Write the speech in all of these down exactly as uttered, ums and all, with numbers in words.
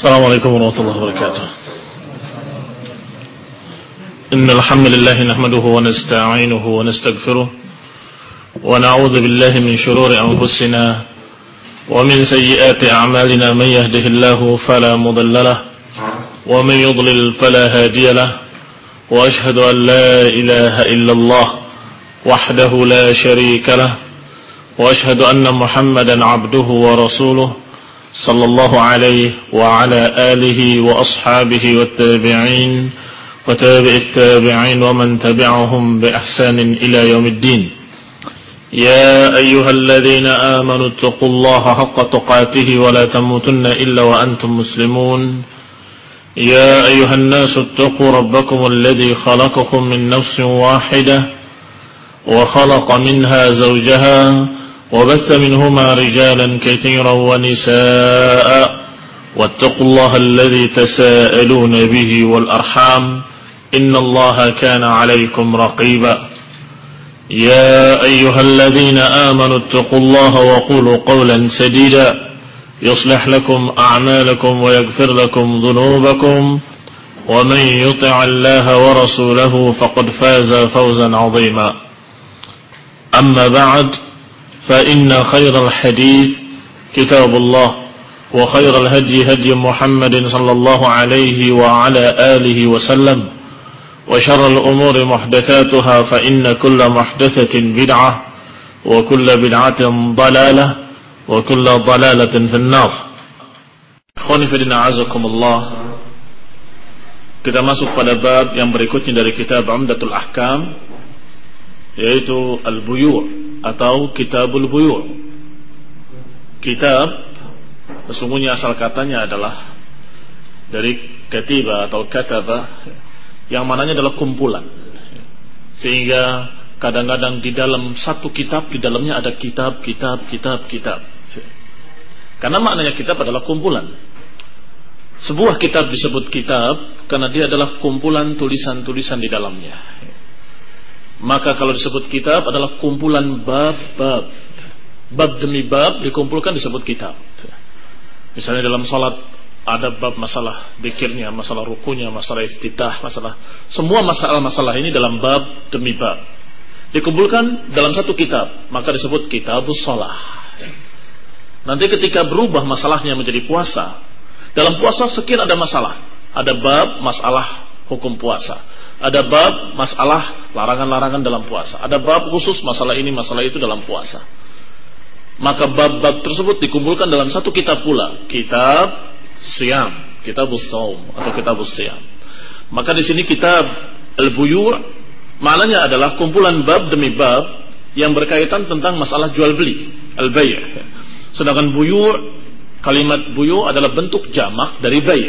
Assalamualaikum warahmatullahi wabarakatuh. Innal hamdalillah nahmaduhu wa nasta'inuhu wa nastaghfiruh wa na'udzu billahi min shururi anfusina wa min sayyiati a'malina man yahdihillahu fala mudilla lahu wa man yudlil fala hadiya lahu wa ashhadu an la ilaha illallah wahdahu la sharika lahu wa ashhadu anna Muhammadan 'abduhu wa rasuluhu sallallahu alaihi wa ala alihi wa ashabihi wat tabi'in wa tabi'it tabi'in wa man tabi'ahum bi ihsanin ila yaumiddin. Ya ayyuhalladzina amanu taqullaha haqqa tuqatih wa la tamutunna illa wa antum muslimun. Ya ayyuhan nasu taqu rabbakum alladzi khalaqakum min nafsin wahidah wa khalaqa minha zawjaha وبث منهما رجالا كثيرا ونساء واتقوا الله الذي تساءلون به والأرحام إن الله كان عليكم رقيبا يا أيها الذين آمنوا اتقوا الله وقولوا قولا سديدا يصلح لكم أعمالكم ويغفر لكم ذنوبكم ومن يطع الله ورسوله فقد فاز فوزا عظيما أما بعد فإن خير الحديث كتاب الله وخير الهدي هدي محمد صلى الله عليه وعلى آله وسلم وشر الأمور محدثاتها فإن كل محدثة بدعة وكل بدعة ضلالة وكل ضلالة في النار. Ikhwani fi din a'azakumullah. Kita masuk pada bab yang berikutnya dari kitab Umdatul Ahkam, yaitu Al-Buyu' atau Kitabul Buyu'. Kitab sesungguhnya asal katanya adalah dari katiba atau kataba, yang mananya adalah kumpulan. Sehingga kadang-kadang di dalam satu kitab, di dalamnya ada kitab, kitab, kitab, kitab. Karena maknanya kitab adalah kumpulan. Sebuah kitab disebut kitab karena dia adalah kumpulan tulisan-tulisan di dalamnya. Maka kalau disebut kitab adalah kumpulan bab-bab, bab demi bab dikumpulkan disebut kitab. Misalnya dalam salat ada bab masalah dzikirnya, masalah rukunya, masalah iftitah, masalah semua masalah-masalah ini dalam bab demi bab dikumpulkan dalam satu kitab, maka disebut kitabus shalah. Nanti ketika berubah masalahnya menjadi puasa, dalam puasa sekian ada masalah, ada bab masalah hukum puasa, ada bab masalah larangan-larangan dalam puasa, ada bab khusus masalah ini masalah itu dalam puasa. Maka bab-bab tersebut dikumpulkan dalam satu kitab pula, kitab Siyam, Kitabus Shaum atau Kitabus Siyam. Maka di sini kitab Al-Buyu' maknanya adalah kumpulan bab demi bab yang berkaitan tentang masalah jual beli, al-bay'. Sedangkan buyu', kalimat buyu' adalah bentuk jamak dari bay'.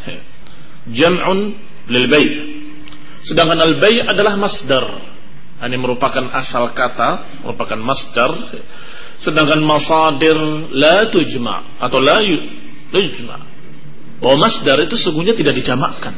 Jam'un lil bay'. Sedangkan al-bay' adalah masdar. Ini merupakan asal kata, merupakan masdar. Sedangkan masadir la tujma' atau la yujma'. Bahwa masdar itu sesungguhnya tidak dijamakkan.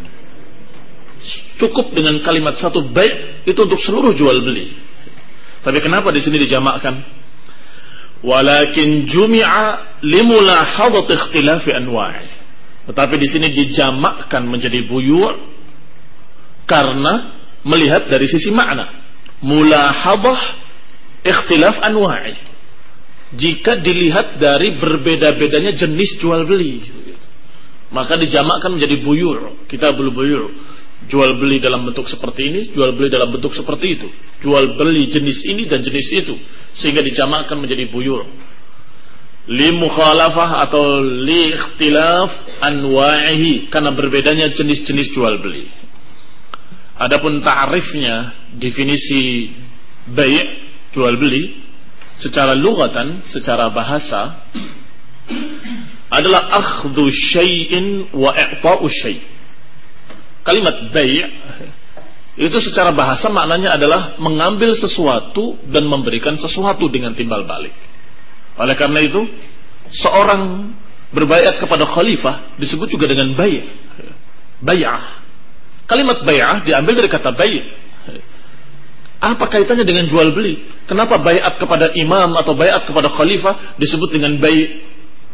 Cukup dengan kalimat satu bay' itu untuk seluruh jual beli. Tapi kenapa di sini dijamakkan? Walakin jumi'a limulahadhat ikhtilafi anwa'i. Tetapi di sini dijamakkan menjadi buyu' karena melihat dari sisi makna, mulahadhah ikhtilaf anwa'i. Jika dilihat dari berbeda-bedanya jenis jual beli, maka dijamakkan menjadi buyu', kitabul buyu'. Jual beli dalam bentuk seperti ini, jual beli dalam bentuk seperti itu, jual beli jenis ini dan jenis itu, sehingga dijamakkan menjadi buyu'. Li mukhalafah atau li ikhtilaf anwa'ihi, karena berbedanya jenis-jenis jual beli. Adapun ta'rifnya, definisi bay', jual beli, secara lughatan, secara bahasa adalah akhdhu syai'in wa i'ta'u syai'. Kalimat bay' itu secara bahasa maknanya adalah mengambil sesuatu dan memberikan sesuatu dengan timbal balik. Oleh karena itu, seorang berbaiat kepada khalifah disebut juga dengan bay', bay'ah. Kalimat bay'ah diambil dari kata bay'. Apa kaitannya dengan jual beli? Kenapa baiat kepada imam atau baiat kepada khalifah disebut dengan bai'?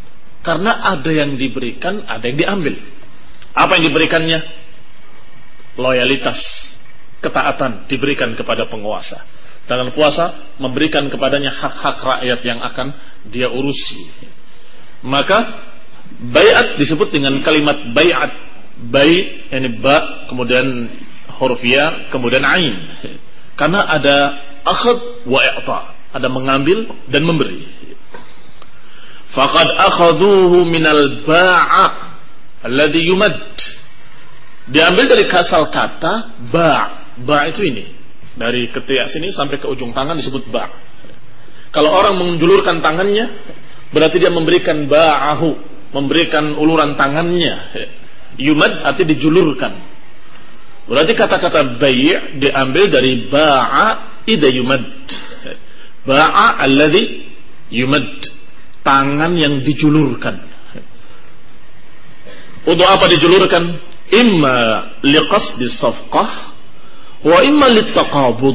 Karena ada yang diberikan, ada yang diambil. Apa yang diberikannya? Loyalitas, ketaatan diberikan kepada penguasa. Dengan puasa memberikan kepadanya hak-hak rakyat yang akan dia urusi. Maka bai'at disebut dengan kalimat bai'at. Bai' ini ba, kemudian huruf ya, kemudian ain. Karena ada akhad wa i'ta, ada mengambil dan memberi. Faqad akhadhuhu minal ba'a alladhi yumad. Diambil dari kasal kata ba'. Ba' itu ini. Dari ketiak sini sampai ke ujung tangan disebut ba'. Kalau orang menjulurkan tangannya, berarti dia memberikan ba'ahu, memberikan uluran tangannya. Yumad artinya dijulurkan. Berarti kata-kata bai' diambil dari ba'a ida yumad. Ba'a alladhi yumad. Tangan yang dijulurkan. Untuk apa dijulurkan? Imma liqasdi safqah wa imma littaqabud.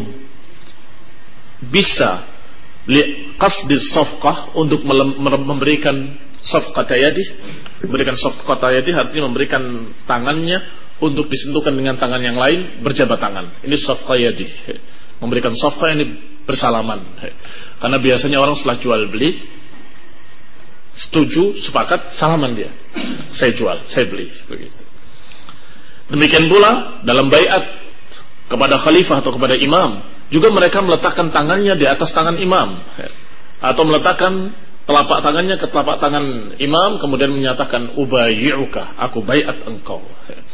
Bisa liqasdi safqah untuk memberikan safqata yadi. Memberikan safqata yadi artinya memberikan tangannya untuk disentuhkan dengan tangan yang lain, berjabat tangan. Ini safqa yadi. Memberikan safqa ini bersalaman. Karena biasanya orang setelah jual beli setuju, sepakat, salaman dia. Saya jual, saya beli, begitu. Demikian pula dalam baiat kepada khalifah atau kepada imam, juga mereka meletakkan tangannya di atas tangan imam, atau meletakkan telapak tangannya ke telapak tangan imam, kemudian menyatakan ubayyi'uka, aku baiat engkau.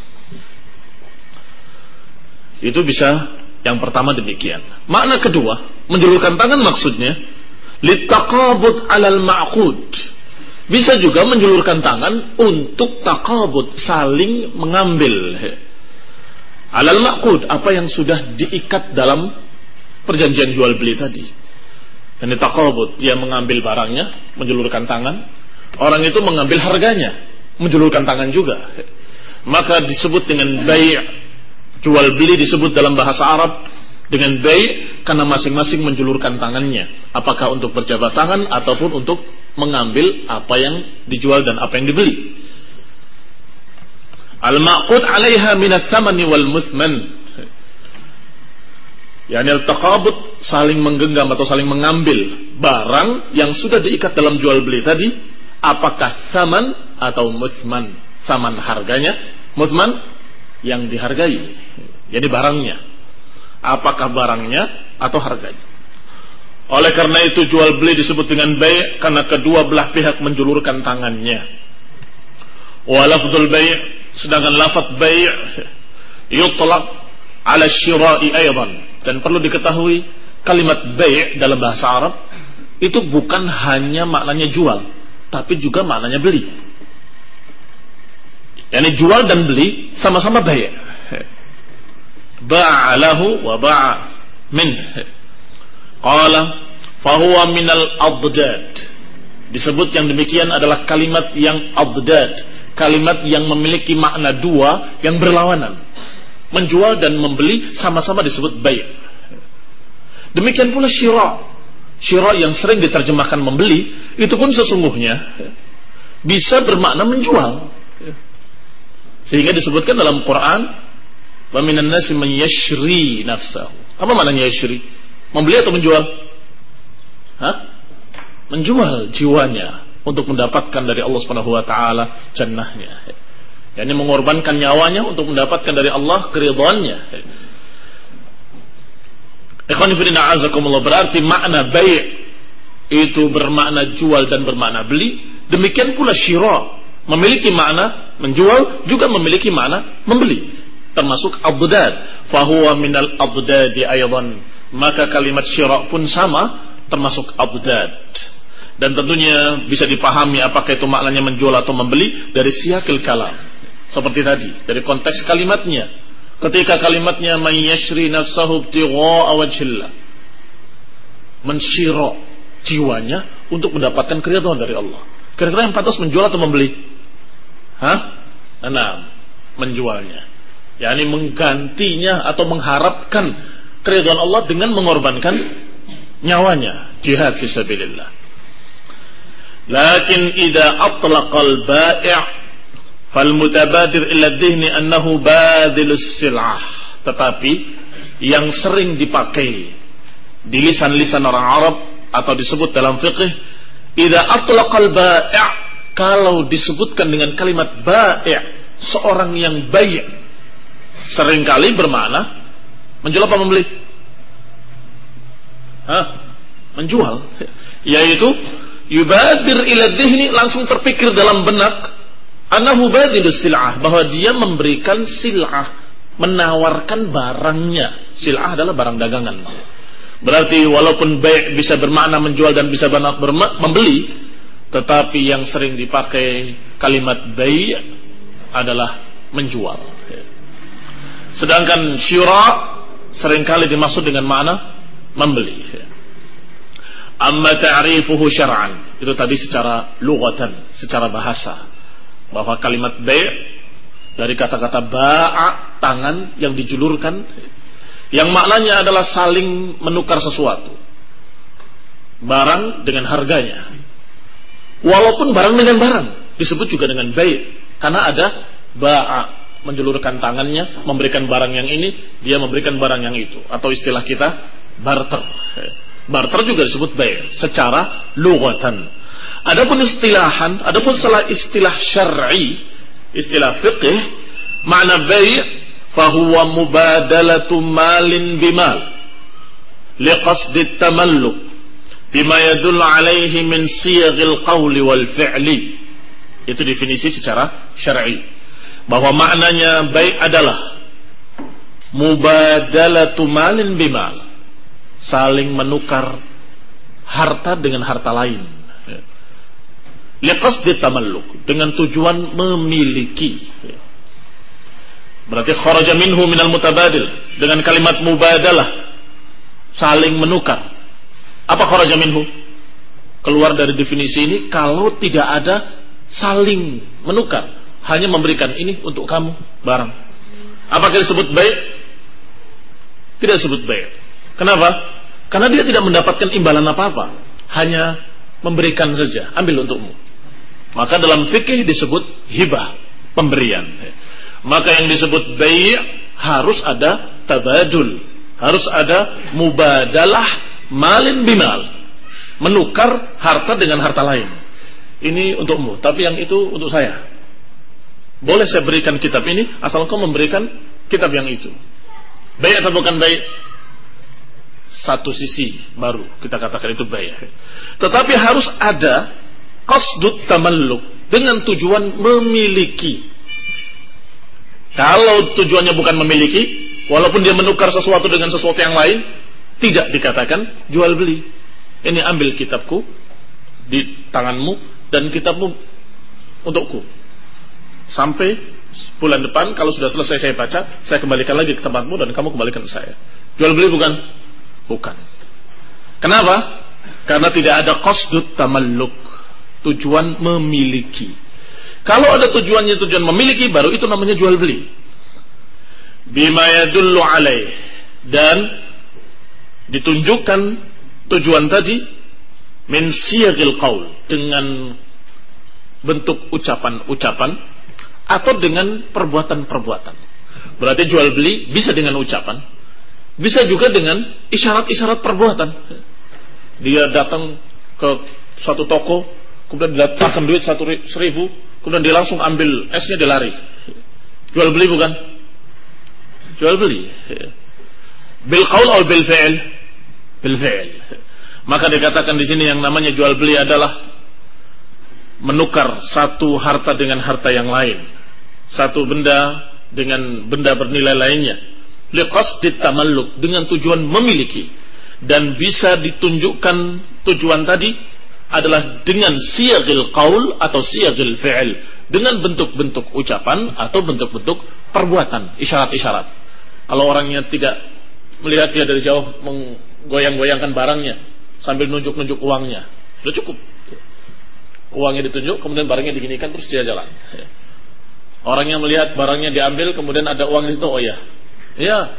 Itu bisa yang pertama demikian. Makna kedua, menjulurkan tangan maksudnya litaqabud 'alal ma'qud. Bisa juga menjulurkan tangan untuk taqabud, saling mengambil. Alal ma'qud, apa yang sudah diikat dalam perjanjian jual beli tadi. Dan taqabud, dia mengambil barangnya, menjulurkan tangan. Orang itu mengambil harganya, menjulurkan tangan juga. Maka disebut dengan bai'. Jual beli disebut dalam bahasa Arab dengan bai' karena masing-masing menjulurkan tangannya. Apakah untuk berjabat tangan ataupun untuk mengambil apa yang dijual dan apa yang dibeli. Al-ma'qud 'alaiha min ats-tsamani wal muthman. Yani al-taqabud, saling menggenggam atau saling mengambil barang yang sudah diikat dalam jual beli tadi, apakah tsaman atau muthman. Tsaman harganya, muthman yang dihargai. Jadi barangnya. Apakah barangnya atau harganya. Oleh karena itu jual beli disebut dengan bai' karena kedua belah pihak menjulurkan tangannya. Wa lafdzul bai', sedangkan lafaz bai' yutlaq 'ala syira'i aidan. Dan perlu diketahui kalimat bai' dalam bahasa Arab itu bukan hanya maknanya jual, tapi juga maknanya beli. Yani jual dan beli sama-sama bai'. Ba'a lahu wa ba'a min. Qala fahuwa minal adad. Disebut yang demikian adalah kalimat yang adad, kalimat yang memiliki makna dua yang berlawanan. Menjual dan membeli sama-sama disebut bai'. Demikian pula syira'. Syira' yang sering diterjemahkan membeli, itu pun sesungguhnya bisa bermakna menjual. Sehingga disebutkan dalam Quran, wa minan nasi man yashri nafsahu. Apa maknanya yashri? Membeli atau menjual? Hah? Menjual jiwanya untuk mendapatkan dari Allah Subhanahu wa taala jannahnya. Yani mengorbankan nyawanya untuk mendapatkan dari Allah keridhaannya. Ikhwan fillah azakumullah, berarti makna bai' itu bermakna jual dan bermakna beli. Demikian pula syira' memiliki makna menjual, juga memiliki makna membeli. Termasuk abdad, fahuwa minal abdadi aydan. Maka kalimat syira' pun sama, termasuk abdad. Dan tentunya bisa dipahami apakah itu maknanya menjual atau membeli dari siyaqil kalam. Seperti tadi, dari konteks kalimatnya. Ketika kalimatnya may yashri nafsahu ibtigha'a wajhillah. Mensyira' jiwanya untuk mendapatkan keridhaan dari Allah. Kira-kira yang pantas menjual atau membeli? Hah? Nah, menjualnya. yakni menggantinya atau mengharapkan keridhaan Allah dengan mengorbankan nyawanya, jihad fisabilillah. Lakin idza atlaqal bai' fal mutabadir ila dhihni annahu badilus sil'ah. Tetapi yang sering dipakai di lisan-lisan orang Arab atau disebut dalam fiqh, idza atlaqal bai', kalau disebutkan dengan kalimat bai', seorang yang bai', seringkali bermakna menjual apa membeli? Hah? Menjual. Yaitu yubadir ila dhihni, langsung terpikir dalam benak annahu badilus sil'ah, bahwa dia memberikan sil'ah, menawarkan barangnya. Sil'ah adalah barang dagangan. Berarti walaupun bai' bisa bermakna menjual dan bisa bermakna membeli, tetapi yang sering dipakai kalimat bai' adalah menjual. Sedangkan syura seringkali dimaksud dengan makna membeli. Amma ta'rifuhu syar'an, itu tadi secara lughatan, secara bahasa, bahwa kalimat bai' dari kata-kata ba'a, tangan yang dijulurkan, yang maknanya adalah saling menukar sesuatu, barang dengan harganya. Walaupun barang dengan barang disebut juga dengan bai', karena ada ba'a, menjulurkan tangannya, memberikan barang yang ini, dia memberikan barang yang itu, atau istilah kita barter. Barter juga disebut bai' secara lughatan. Adapun istilahan, adapun salah istilah syar'i, istilah fiqh, makna bai' fahuwa mubadalatu malin bimal liqasdi tamalluk bima yadullu alaihi min siyaghil qawli wal fi'li. Itu definisi secara syar'i, bahwa maknanya bai' adalah mubadalatu malin bimal, saling menukar harta dengan harta lain, liqasdi tamalluk, dengan tujuan memiliki. Berarti kharaja minhu minal mutabadil, dengan kalimat mubadalah, saling menukar. Apa kharaja minhu? Keluar dari definisi ini kalau tidak ada saling menukar, hanya memberikan ini untuk kamu barang. Apakah disebut bai'? Tidak disebut bai'. Kenapa? Karena dia tidak mendapatkan imbalan apa-apa, hanya memberikan saja, ambil untukmu. Maka dalam fikih disebut hibah, pemberian. Maka yang disebut bai' harus ada tabadul, harus ada mubadalah malin bimal, menukar harta dengan harta lain. Ini untukmu, tapi yang itu untuk saya. Boleh saya berikan kitab ini asal kau memberikan kitab yang itu. Bai' atau bukan bai'? Satu sisi baru kita katakan itu bai'. Tetapi harus ada qasdut tamalluk, dengan tujuan memiliki. Kalau tujuannya bukan memiliki, walaupun dia menukar sesuatu dengan sesuatu yang lain, tidak dikatakan jual beli. Ini ambil kitabku di tanganmu dan kitabmu untukku. Sampai bulan depan kalau sudah selesai saya baca, saya kembalikan lagi ke tempatmu dan kamu kembalikan ke saya. Jual beli bukan? Bukan. Kenapa? Karena tidak ada qasdut tamalluk, tujuan memiliki. Kalau ada tujuannya tujuan memiliki, baru itu namanya jual beli. Bima yadullu alaih, dan ditunjukkan tujuan tadi min siyaghil qaul, dengan bentuk ucapan-ucapan atau dengan perbuatan-perbuatan. Berarti jual beli bisa dengan ucapan, bisa juga dengan isyarat-isyarat perbuatan. Dia datang ke suatu toko, kemudian diletakkan duit satu seribu, kemudian dia langsung ambil esnya, dia lari. Jual beli bukan? Jual beli. Bil qaul atau bil fi'l? Bil fi'l. Maka dikatakan di sini yang namanya jual beli adalah menukar satu harta dengan harta yang lain, satu benda dengan benda bernilai lainnya, liqasdi tamalluk, dengan tujuan memiliki. Dan bisa ditunjukkan tujuan tadi adalah dengan siyaghil qaul atau siyaghil fi'l, dengan bentuk-bentuk ucapan atau bentuk-bentuk perbuatan, isyarat-isyarat. Kalau orangnya tidak melihat, dia dari jauh menggoyang-goyangkan barangnya sambil nunjuk-nunjuk uangnya, sudah cukup. Uangnya ditunjuk, kemudian barangnya diginikan, terus dia jalan. Orangnya melihat barangnya diambil, kemudian ada uang di situ, oh ya, iya.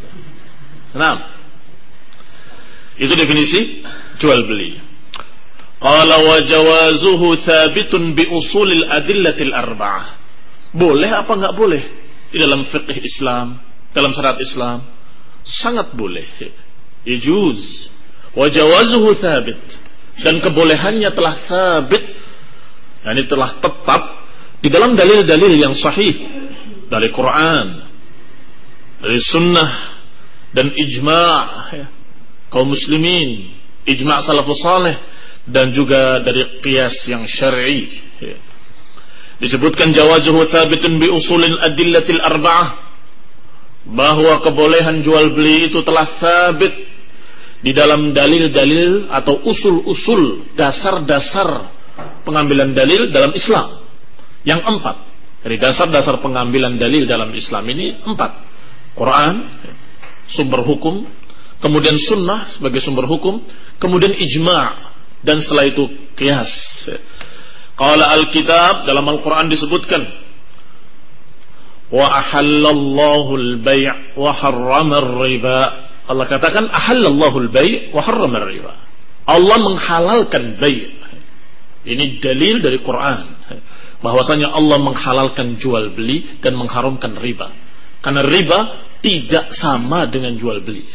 Nah, itu definisi jual beli. Qala wa jawazuhu thabitun bi usulil adillatil arba'ah. Boleh apa enggak boleh? Di dalam fiqh Islam, dalam syariat Islam, sangat boleh. Yajuz. Wa jawazuhu thabit. Dan kebolehannya telah thabit, yani telah tetap di dalam dalil-dalil yang sahih dari Quran, dari sunnah, dan ijma' ya, kaum muslimin, ijma' salafus saleh, dan juga dari qiyas yang syar'i ya. Disebutkan jawazuhu thabitun bi usulil adillatil arba'ah, bahwa kebolehan jual beli itu telah thabit di dalam dalil-dalil atau usul-usul, dasar-dasar pengambilan dalil dalam Islam yang empat. Dari dasar-dasar pengambilan dalil dalam Islam ini empat: Quran, sumber hukum, kemudian sunnah sebagai sumber hukum, kemudian ijma', dan setelah itu qiyas. Qala al-kitab, dalam Al-Quran disebutkan, wa ahallallahu al-bay' wa harrama ar-riba. Allah katakan ahallallahu al-bay' wa harrama ar-riba. Allah menghalalkan bay'. Ini dalil dari Quran bahwasanya Allah menghalalkan jual beli dan mengharamkan riba. Karena riba tidak sama dengan jual beli.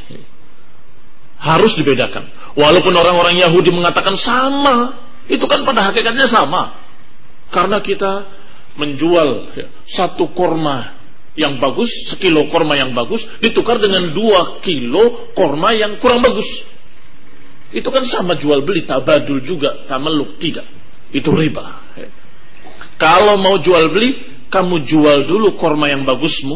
Harus dibedakan. Walaupun orang-orang Yahudi mengatakan sama, itu kan pada hakikatnya sama. Karena kita menjual ya, satu korma yang bagus, sekilo korma yang bagus, ditukar dengan dua kilo korma yang kurang bagus. Itu kan sama jual beli, tabadul juga, tamaluk, tidak. Itu riba. Kalau mau jual beli, kamu jual dulu korma yang bagusmu.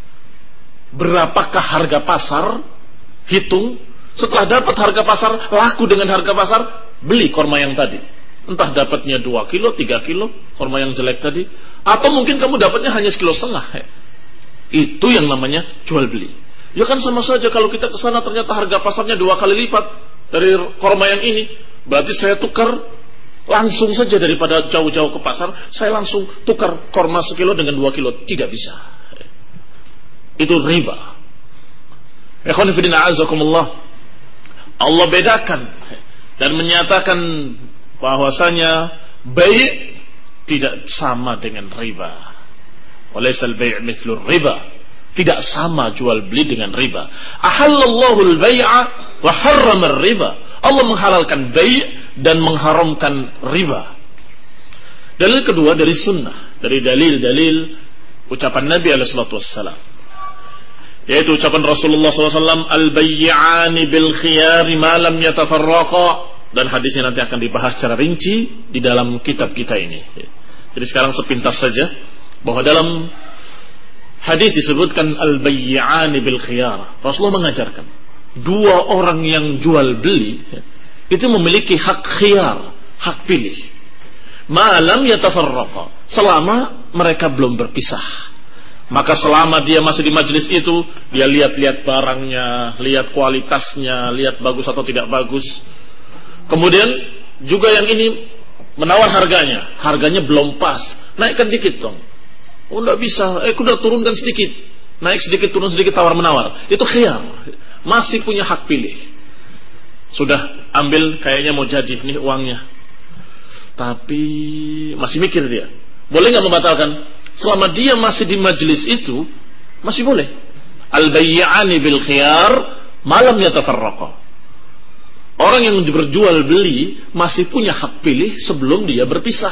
Berapakah harga pasar? Hitung. Setelah dapat harga pasar, laku dengan harga pasar, beli korma yang tadi. Entah dapatnya dua kilo, tiga kilo, korma yang jelek tadi. Atau mungkin kamu dapatnya hanya sekilo setengah. Itu yang namanya jual beli. Ya kan sama saja kalau kita ke sana ternyata harga pasarnya dua kali lipat dari korma yang ini. Berarti saya tukar langsung saja, daripada jauh-jauh ke pasar, saya langsung tukar korma sekilo dengan dua kilo. Tidak bisa. Itu riba. Ikhwan fillah a'azakumullah. Allah bedakan dan menyatakan bahwasanya bai' tidak sama dengan riba. Walaysal bai' mithlur riba. Tidak sama jual beli dengan riba. Ahallallahu al-bai'a wa harrama ar-riba. Allah menghalalkan bai' dan mengharamkan riba. Dalil kedua dari sunnah, dari dalil-dalil ucapan Nabi alaihi salatu wassalam, yaitu ucapan Rasulullah sallallahu alaihi wasallam, al-bay'ani bil khiyari ma lam yatafarraqa. Dan hadisnya nanti akan dibahas secara rinci di dalam kitab kita ini. Jadi sekarang sepintas saja bahwa dalam hadis disebutkan al-bay'ani bil khiyar. Rasulullah mengajarkan dua orang yang jual beli itu memiliki hak khiyar, hak pilih. Ma lam yatafarraqa, selama mereka belum berpisah. Maka selama dia masih di majelis itu, dia lihat-lihat barangnya, lihat kualitasnya, lihat bagus atau tidak bagus. Kemudian juga yang ini menawar harganya, harganya belum pas, naikkan dikit dong. Oh enggak bisa, eh udah turunkan sedikit, naik sedikit, turun sedikit, tawar menawar. Itu khiyar, masih punya hak pilih. Sudah ambil, kayaknya mau jadi nih uangnya, tapi masih mikir dia, boleh nggak membatalkan? Selama dia masih di majelis itu, masih boleh. Al-bay'ani bil khiyar malam yatafarraqa. Orang yang berjual beli masih punya hak pilih sebelum dia berpisah.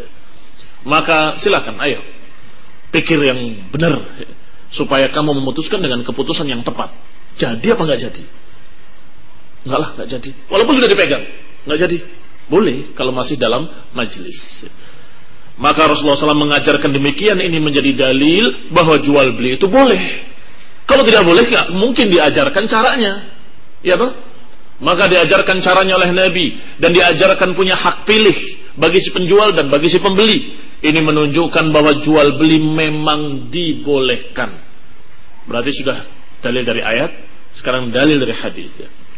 Maka silakan, ayo pikir yang benar supaya kamu memutuskan dengan keputusan yang tepat. Jadi apa nggak jadi? Enggak lah, nggak jadi. Walaupun sudah dipegang, nggak jadi. Boleh kalau masih dalam majelis. Maka Rasulullah shallallahu alaihi wasallam mengajarkan demikian. Ini menjadi dalil bahwa jual beli itu boleh. Kalau tidak boleh, nggak mungkin diajarkan caranya, ya bang. Maka diajarkan caranya oleh Nabi dan diajarkan punya hak pilih bagi si penjual dan bagi si pembeli. Ini menunjukkan bahwa jual beli memang dibolehkan. Berarti sudah dalil dari ayat, sekarang dalil dari hadis.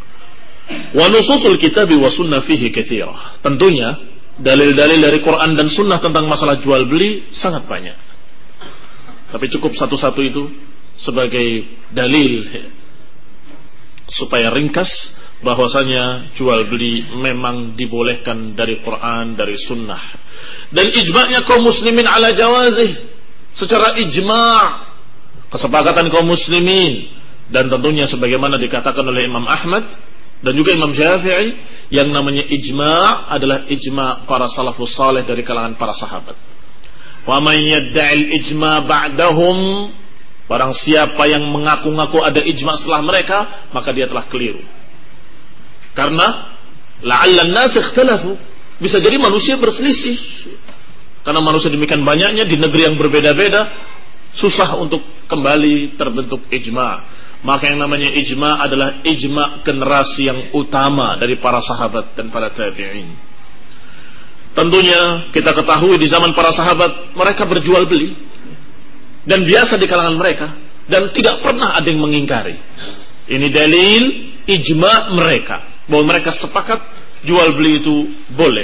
Wa nususul kitabi wa sunnah fihi katsirah. Tentunya dalil-dalil dari Quran dan sunnah tentang masalah jual beli sangat banyak. Tapi cukup satu-satu itu sebagai dalil supaya ringkas bahwasanya jual beli memang dibolehkan dari Quran, dari sunnah, dan ijma'nya kaum muslimin ala jawazih, secara ijma', kesepakatan kaum muslimin, dan tentunya sebagaimana dikatakan oleh Imam Ahmad dan juga Imam Syafi'i, yang namanya ijma' adalah ijma' para salafus saleh dari kalangan para sahabat. Wa man yadda'il ijma' ba'dahum, barang siapa yang mengaku-ngaku ada ijma' setelah mereka, maka dia telah keliru. Karena la'allan nas ikhtalafu, bisa jadi manusia berselisih. Karena manusia demikian banyaknya di negeri yang berbeda-beda, susah untuk kembali terbentuk ijma'. Maka yang namanya ijma' adalah ijma' generasi yang utama dari para sahabat dan para tabi'in. Tentunya kita ketahui di zaman para sahabat mereka berjual beli, dan biasa di kalangan mereka, dan tidak pernah ada yang mengingkari. Ini dalil ijma' mereka, bahwa mereka sepakat jual beli itu boleh.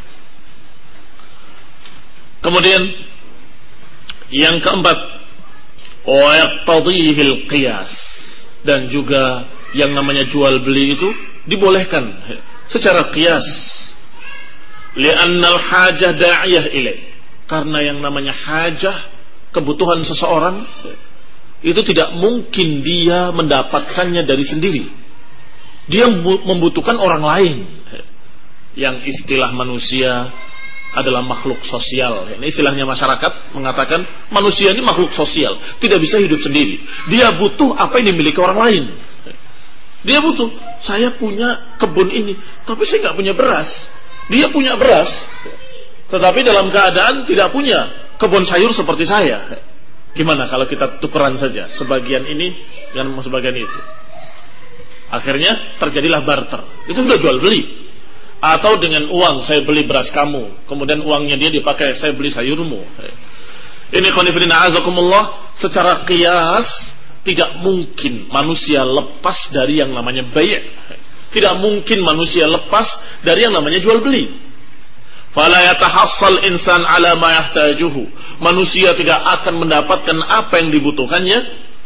Kemudian yang keempat, wa yaqtadihil qiyas, dan juga yang namanya jual beli itu dibolehkan secara qiyas, li'annal hajah da'iyah ilaih, karena yang namanya hajah, kebutuhan seseorang itu tidak mungkin dia mendapatkannya dari sendiri, dia membutuhkan orang lain. Yang istilah manusia adalah makhluk sosial. Ini istilahnya masyarakat mengatakan manusia ini makhluk sosial, tidak bisa hidup sendiri. Dia butuh apa yang dimiliki orang lain. Dia butuh, saya punya kebun ini, tapi saya nggak punya beras. Dia punya beras, tetapi dalam keadaan tidak punya kebun sayur seperti saya. Gimana kalau kita tukeran saja, sebagian ini dengan sebagian itu? Akhirnya terjadilah barter. Itu sudah jual beli. Atau dengan uang, saya beli beras kamu, kemudian uangnya dia dipakai, saya beli sayurmu. Ini khonifidin a'azakumullah, secara qiyas tidak mungkin manusia lepas dari yang namanya bai'. Tidak mungkin manusia lepas dari yang namanya jual beli. Fala yatahassal insan ala ma yahtajuhu, manusia tidak akan mendapatkan apa yang dibutuhkannya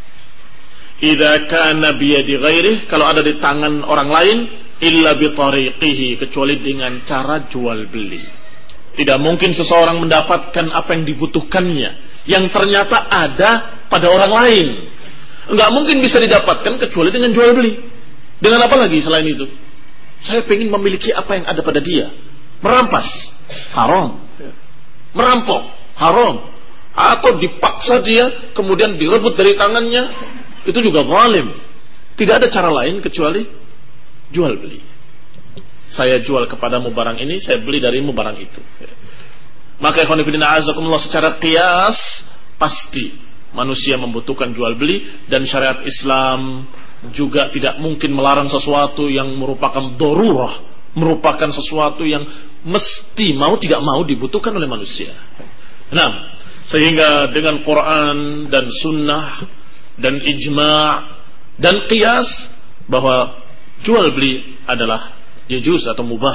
idza kana biyadi ghairih, kalau ada di tangan orang lain, illa bi tariqihi, kecuali dengan cara jual beli. Tidak mungkin seseorang mendapatkan apa yang dibutuhkannya yang ternyata ada pada orang lain. Enggak mungkin bisa didapatkan kecuali dengan jual beli. Dengan apa lagi selain itu? Saya ingin memiliki apa yang ada pada dia. Merampas, haram. Merampok, haram. Atau dipaksa dia, kemudian direbut dari tangannya, itu juga zalim. Tidak ada cara lain kecuali jual beli. Saya jual kepadamu barang ini, saya beli darimu barang itu. Maka ikhwan fillah azakumullah, secara qiyas pasti manusia membutuhkan jual beli, dan syariat Islam juga tidak mungkin melarang sesuatu yang merupakan darurah, merupakan sesuatu yang mesti mau tidak mau dibutuhkan oleh manusia. Nah, sehingga dengan Quran dan sunnah dan ijma' dan qiyas bahwa jual beli adalah yajuz atau mubah.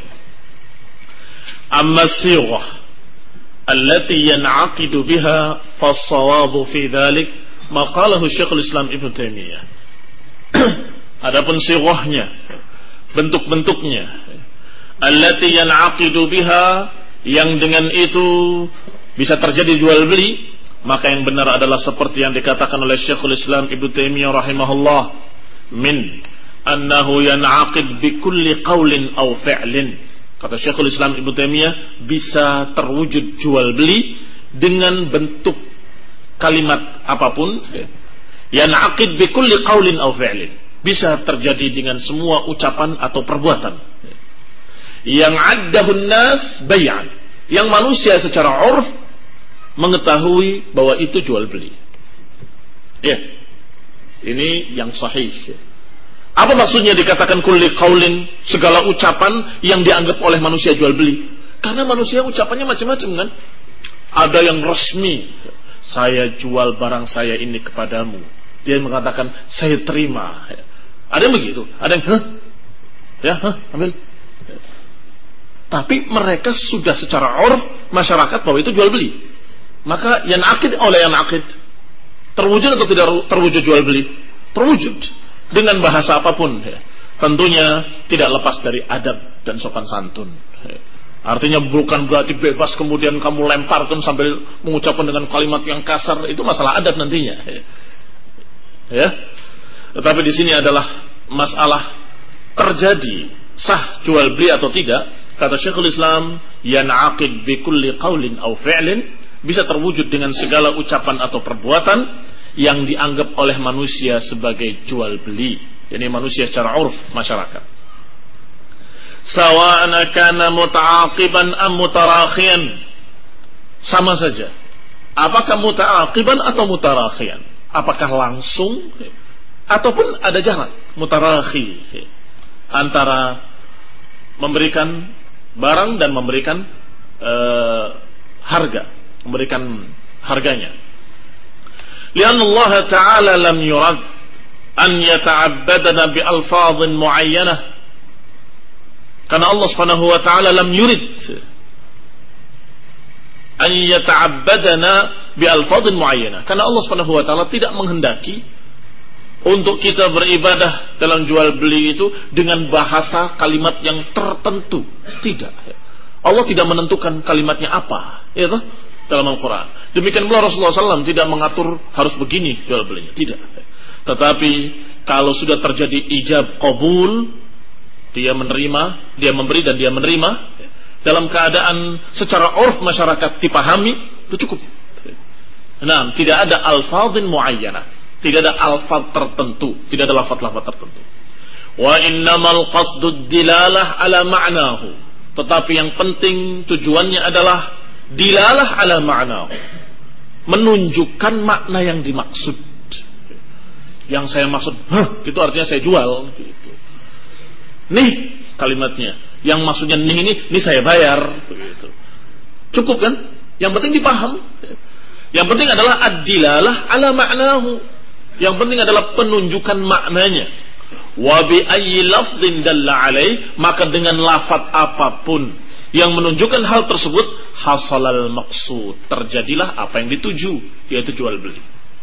Amma sighah allati yan'aqidu biha fas-sawabu fi dhalik ma qalahu Syekhul Islam Ibnu Taimiyah. Adapun sighahnya, bentuk-bentuknya, allati yan'aqidu biha, yang dengan itu bisa terjadi jual beli, maka yang benar adalah seperti yang dikatakan oleh Syekhul Islam Ibnu Taimiyah rahimahullah, min annahu yan'aqid bi kulli qaulin aw fi'lin. Kata Syekhul Islam Ibnu Taimiyah, bisa terwujud jual beli dengan bentuk kalimat apapun. Yan'aqid bi kulli qaulin aw fi'lin, bisa terjadi dengan semua ucapan atau perbuatan. Yang addahun nas bay'an, yang manusia secara urf mengetahui bahwa itu jual beli. Ya, ini yang sahih. Apa maksudnya dikatakan kulli qaulin, segala ucapan yang dianggap oleh manusia jual beli? Karena manusia ucapannya macam-macam kan. Ada yang resmi, saya jual barang saya ini kepadamu. Dia mengatakan saya terima. Ada yang begitu, ada yang hah? Ya, hah, ambil. Tapi mereka sudah secara urf masyarakat bahwa itu jual beli. Maka yang akid oleh yang akid terwujud atau tidak terwujud jual beli? Terwujud dengan bahasa apapun. tentunya tidak lepas dari adab dan sopan santun. Artinya bukan berarti bebas kemudian kamu lemparkan sambil mengucapkan dengan kalimat yang kasar, itu masalah adab nantinya. Ya. Tetapi di sini adalah masalah terjadi sah jual beli atau tidak. Kata Syekhul Islam, yan'aqid bi kulli qaulin aw fi'lin, bisa terwujud dengan segala ucapan atau perbuatan yang dianggap oleh manusia sebagai jual beli. Ini manusia secara urf masyarakat. Sawa'an kana muta'aqiban am mutarakhiyan. Sama saja. Apakah muta'aqiban atau mutarakhiyan? Apakah langsung ataupun ada jarak mutarakhi antara memberikan barang dan memberikan uh, harga, memberikan harganya. Lian Allah Ta'ala lam yurad an yata'abbadana bi alfadhin muayyanah. Karena Allah Subhanahu wa Ta'ala lam yurid an yata'abbadana bi alfadhin muayyanah. Karena Allah Subhanahu wa Ta'ala tidak menghendaki untuk kita beribadah dalam jual beli itu dengan bahasa kalimat yang tertentu. Tidak. Allah tidak menentukan kalimatnya apa, ya toh, dalam Al-Quran. Demikian pula Rasulullah shallallahu alaihi wasallam tidak mengatur harus begini jual belinya. Tidak. Tetapi kalau sudah terjadi ijab qabul, dia menerima, dia memberi dan dia menerima, dalam keadaan secara urf masyarakat dipahami, itu cukup. Nah, tidak ada alfadhin muayyanah. Tidak ada alfaz tertentu, tidak ada lafaz-lafaz tertentu. Wa innamal qasdud dilalah ala ma'nahu. Tetapi yang penting tujuannya adalah dilalah ala ma'nahu. Menunjukkan makna yang dimaksud. Yang saya maksud, hah, itu artinya saya jual gitu. Nih kalimatnya. Yang maksudnya nih ini, ini saya bayar gitu. Cukup kan? Yang penting dipaham. Yang penting adalah ad-dilalah ala ma'nahu. Yang penting adalah penunjukan maknanya. Wa bi ayyi lafdhin dalla alaih, maka dengan lafaz apapun yang menunjukkan hal tersebut, hasalal maqsud, terjadilah apa yang dituju, yaitu jual beli.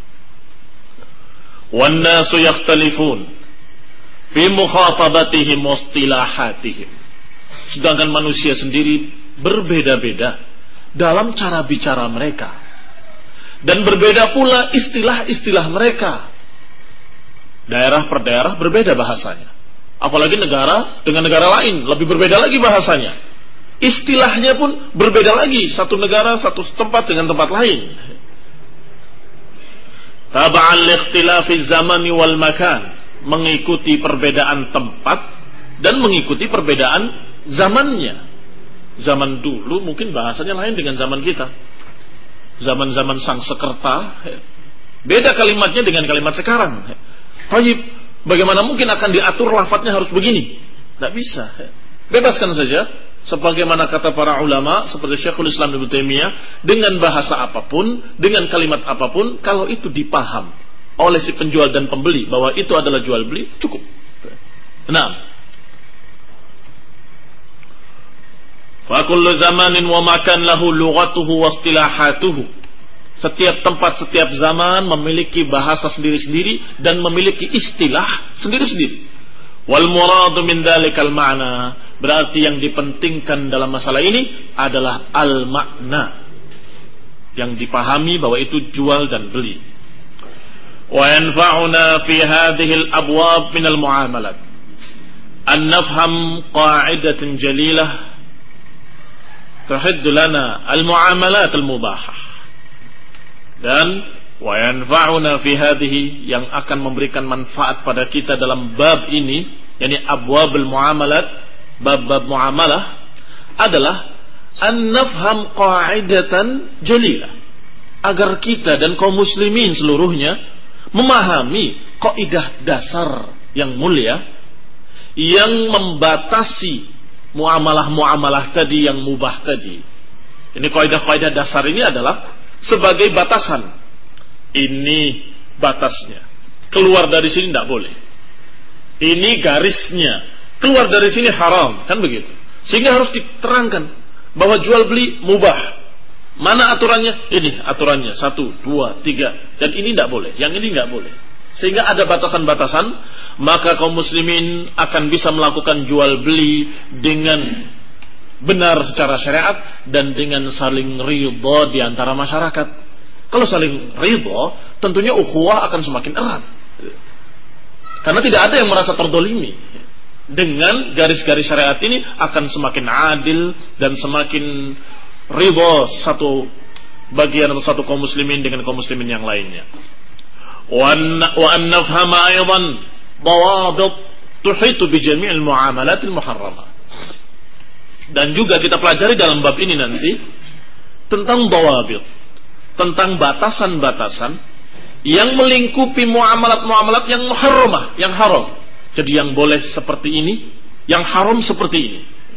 Wan nasu yakhtalifun fi mukhatabatihim wa istilahatihim. Sedangkan manusia sendiri berbeda-beda dalam cara bicara mereka. Dan berbeda pula istilah-istilah mereka. Daerah per daerah berbeda bahasanya. Apalagi negara dengan negara lain, lebih berbeda lagi bahasanya. Istilahnya pun berbeda lagi, satu negara, satu tempat dengan tempat lain. Taba'an liikhtilafi zamani wal makan, mengikuti perbedaan tempat dan mengikuti perbedaan zamannya. Zaman dulu mungkin bahasanya lain dengan zaman kita. Zaman-zaman sang sekerta, beda kalimatnya dengan kalimat sekarang. Tayyib, bagaimana mungkin akan diatur lafadznya harus begini? Tidak bisa. Bebaskan saja, sebagaimana kata para ulama seperti Syekhul Islam Ibnu Taimiyah, dengan bahasa apapun, dengan kalimat apapun, kalau itu dipaham oleh si penjual dan pembeli bahwa itu adalah jual beli, cukup. Nah, fa kullu zamanin wa makan lahu lughatuhu wa istilahatuhu. Setiap tempat, setiap zaman memiliki bahasa sendiri-sendiri dan memiliki istilah sendiri-sendiri. Wal muradu min dzalikal ma'na, berarti yang dipentingkan dalam masalah ini adalah al makna, yang dipahami bahwa itu jual dan beli. Wa yanfa'una fi hadhihi al abwab min al muamalat an nafham qa'idatan jalilah tuhiddu lana al-muamalat al-mubahah. Dan wa yanfa'una fi hadhihi, yang akan memberikan manfaat pada kita dalam bab ini, yakni abwabul muamalat, bab-bab muamalah, adalah an nafham qa'idatan jalilah, agar kita dan kaum muslimin seluruhnya memahami kaidah dasar yang mulia yang membatasi muamalah-muamalah tadi yang mubah tadi. Ini kaidah-kaidah dasar ini adalah sebagai batasan. Ini batasnya. Keluar dari sini tidak boleh. Ini garisnya. Keluar dari sini haram. Kan begitu. Sehingga harus diterangkan bahwa jual beli mubah. Mana aturannya? Ini aturannya. Satu, dua, tiga. Dan ini tidak boleh. Yang ini tidak boleh. sehingga ada batasan-batasan, maka kaum muslimin akan bisa melakukan jual beli dengan benar secara syariat dan dengan saling ridha di antara masyarakat. Kalau saling ridha, tentunya ukhuwah akan semakin erat. Karena tidak ada yang merasa terdolimi. Dengan garis-garis syariat ini akan semakin adil dan semakin ridha satu bagian atau satu kaum muslimin dengan kaum muslimin yang lainnya. Wa an nafhama aidan dawabit tuhitu bi jami'il muamalatil muharramah. Dan juga kita pelajari dalam bab ini nanti tentang dawabit, tentang batasan-batasan yang melingkupi muamalat-muamalat yang muharramah, yang haram. Jadi yang boleh seperti ini, yang haram seperti ini.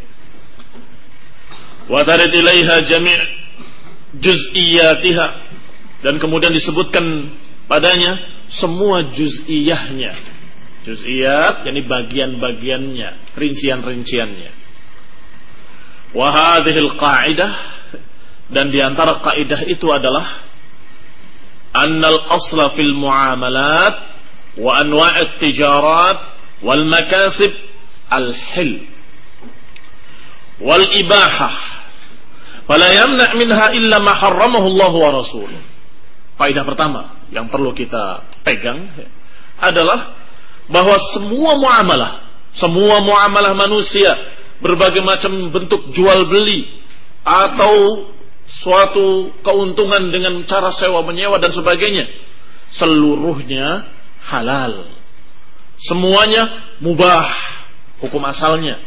Wa tarid ilaiha jami' juz'iyatiha, dan kemudian disebutkan padanya semua juz'iyahnya. Juz'iyat yakni bagian-bagiannya, rincian-rinciannya. Wa hadhil qa'idah, dan di antara kaidah itu adalah annal asla fil muamalat wa anwa'at tijarat wal makasib al hil wal ibahah fala yamna' minha illa ma harramahu Allah wa rasuluh. Kaidah pertama yang perlu kita pegang adalah bahwa semua muamalah, semua muamalah manusia, berbagai macam bentuk jual beli atau suatu keuntungan dengan cara sewa menyewa dan sebagainya, seluruhnya halal, semuanya mubah hukum asalnya,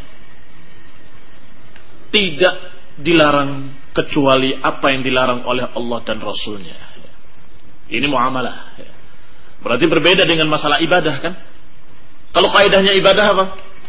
tidak dilarang kecuali apa yang dilarang oleh Allah dan Rasulnya. Ini muamalah. Berarti berbeda dengan masalah ibadah kan? Kalau kaidahnya ibadah apa?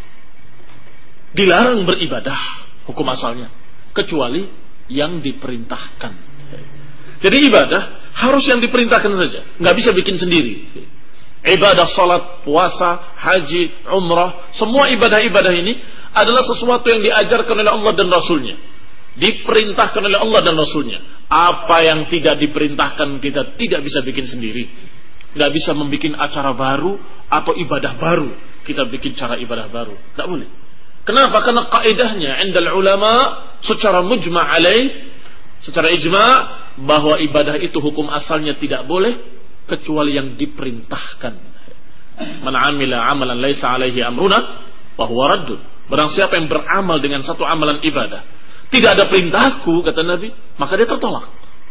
Dilarang beribadah hukum asalnya kecuali yang diperintahkan. Jadi ibadah harus yang diperintahkan saja, nggak bisa bikin sendiri. Ibadah salat, puasa, haji, umrah, semua ibadah-ibadah ini adalah sesuatu yang diajarkan oleh Allah dan Rasulnya, diperintahkan oleh Allah dan Rasulnya. Apa yang tidak diperintahkan kita tidak bisa bikin sendiri. Nggak bisa membuat acara baru atau ibadah baru, kita bikin cara ibadah baru, nggak boleh. Kenapa? Karena kaidahnya indal ulama secara mujma' alaih, secara ijma' bahwa ibadah itu hukum asalnya tidak boleh kecuali yang diperintahkan. Man 'amila 'amalan laisa 'alaihi amruna fa huwa raddun. Barang siapa yang beramal dengan satu amalan ibadah tidak ada perintahku, kata Nabi, maka dia tertolak.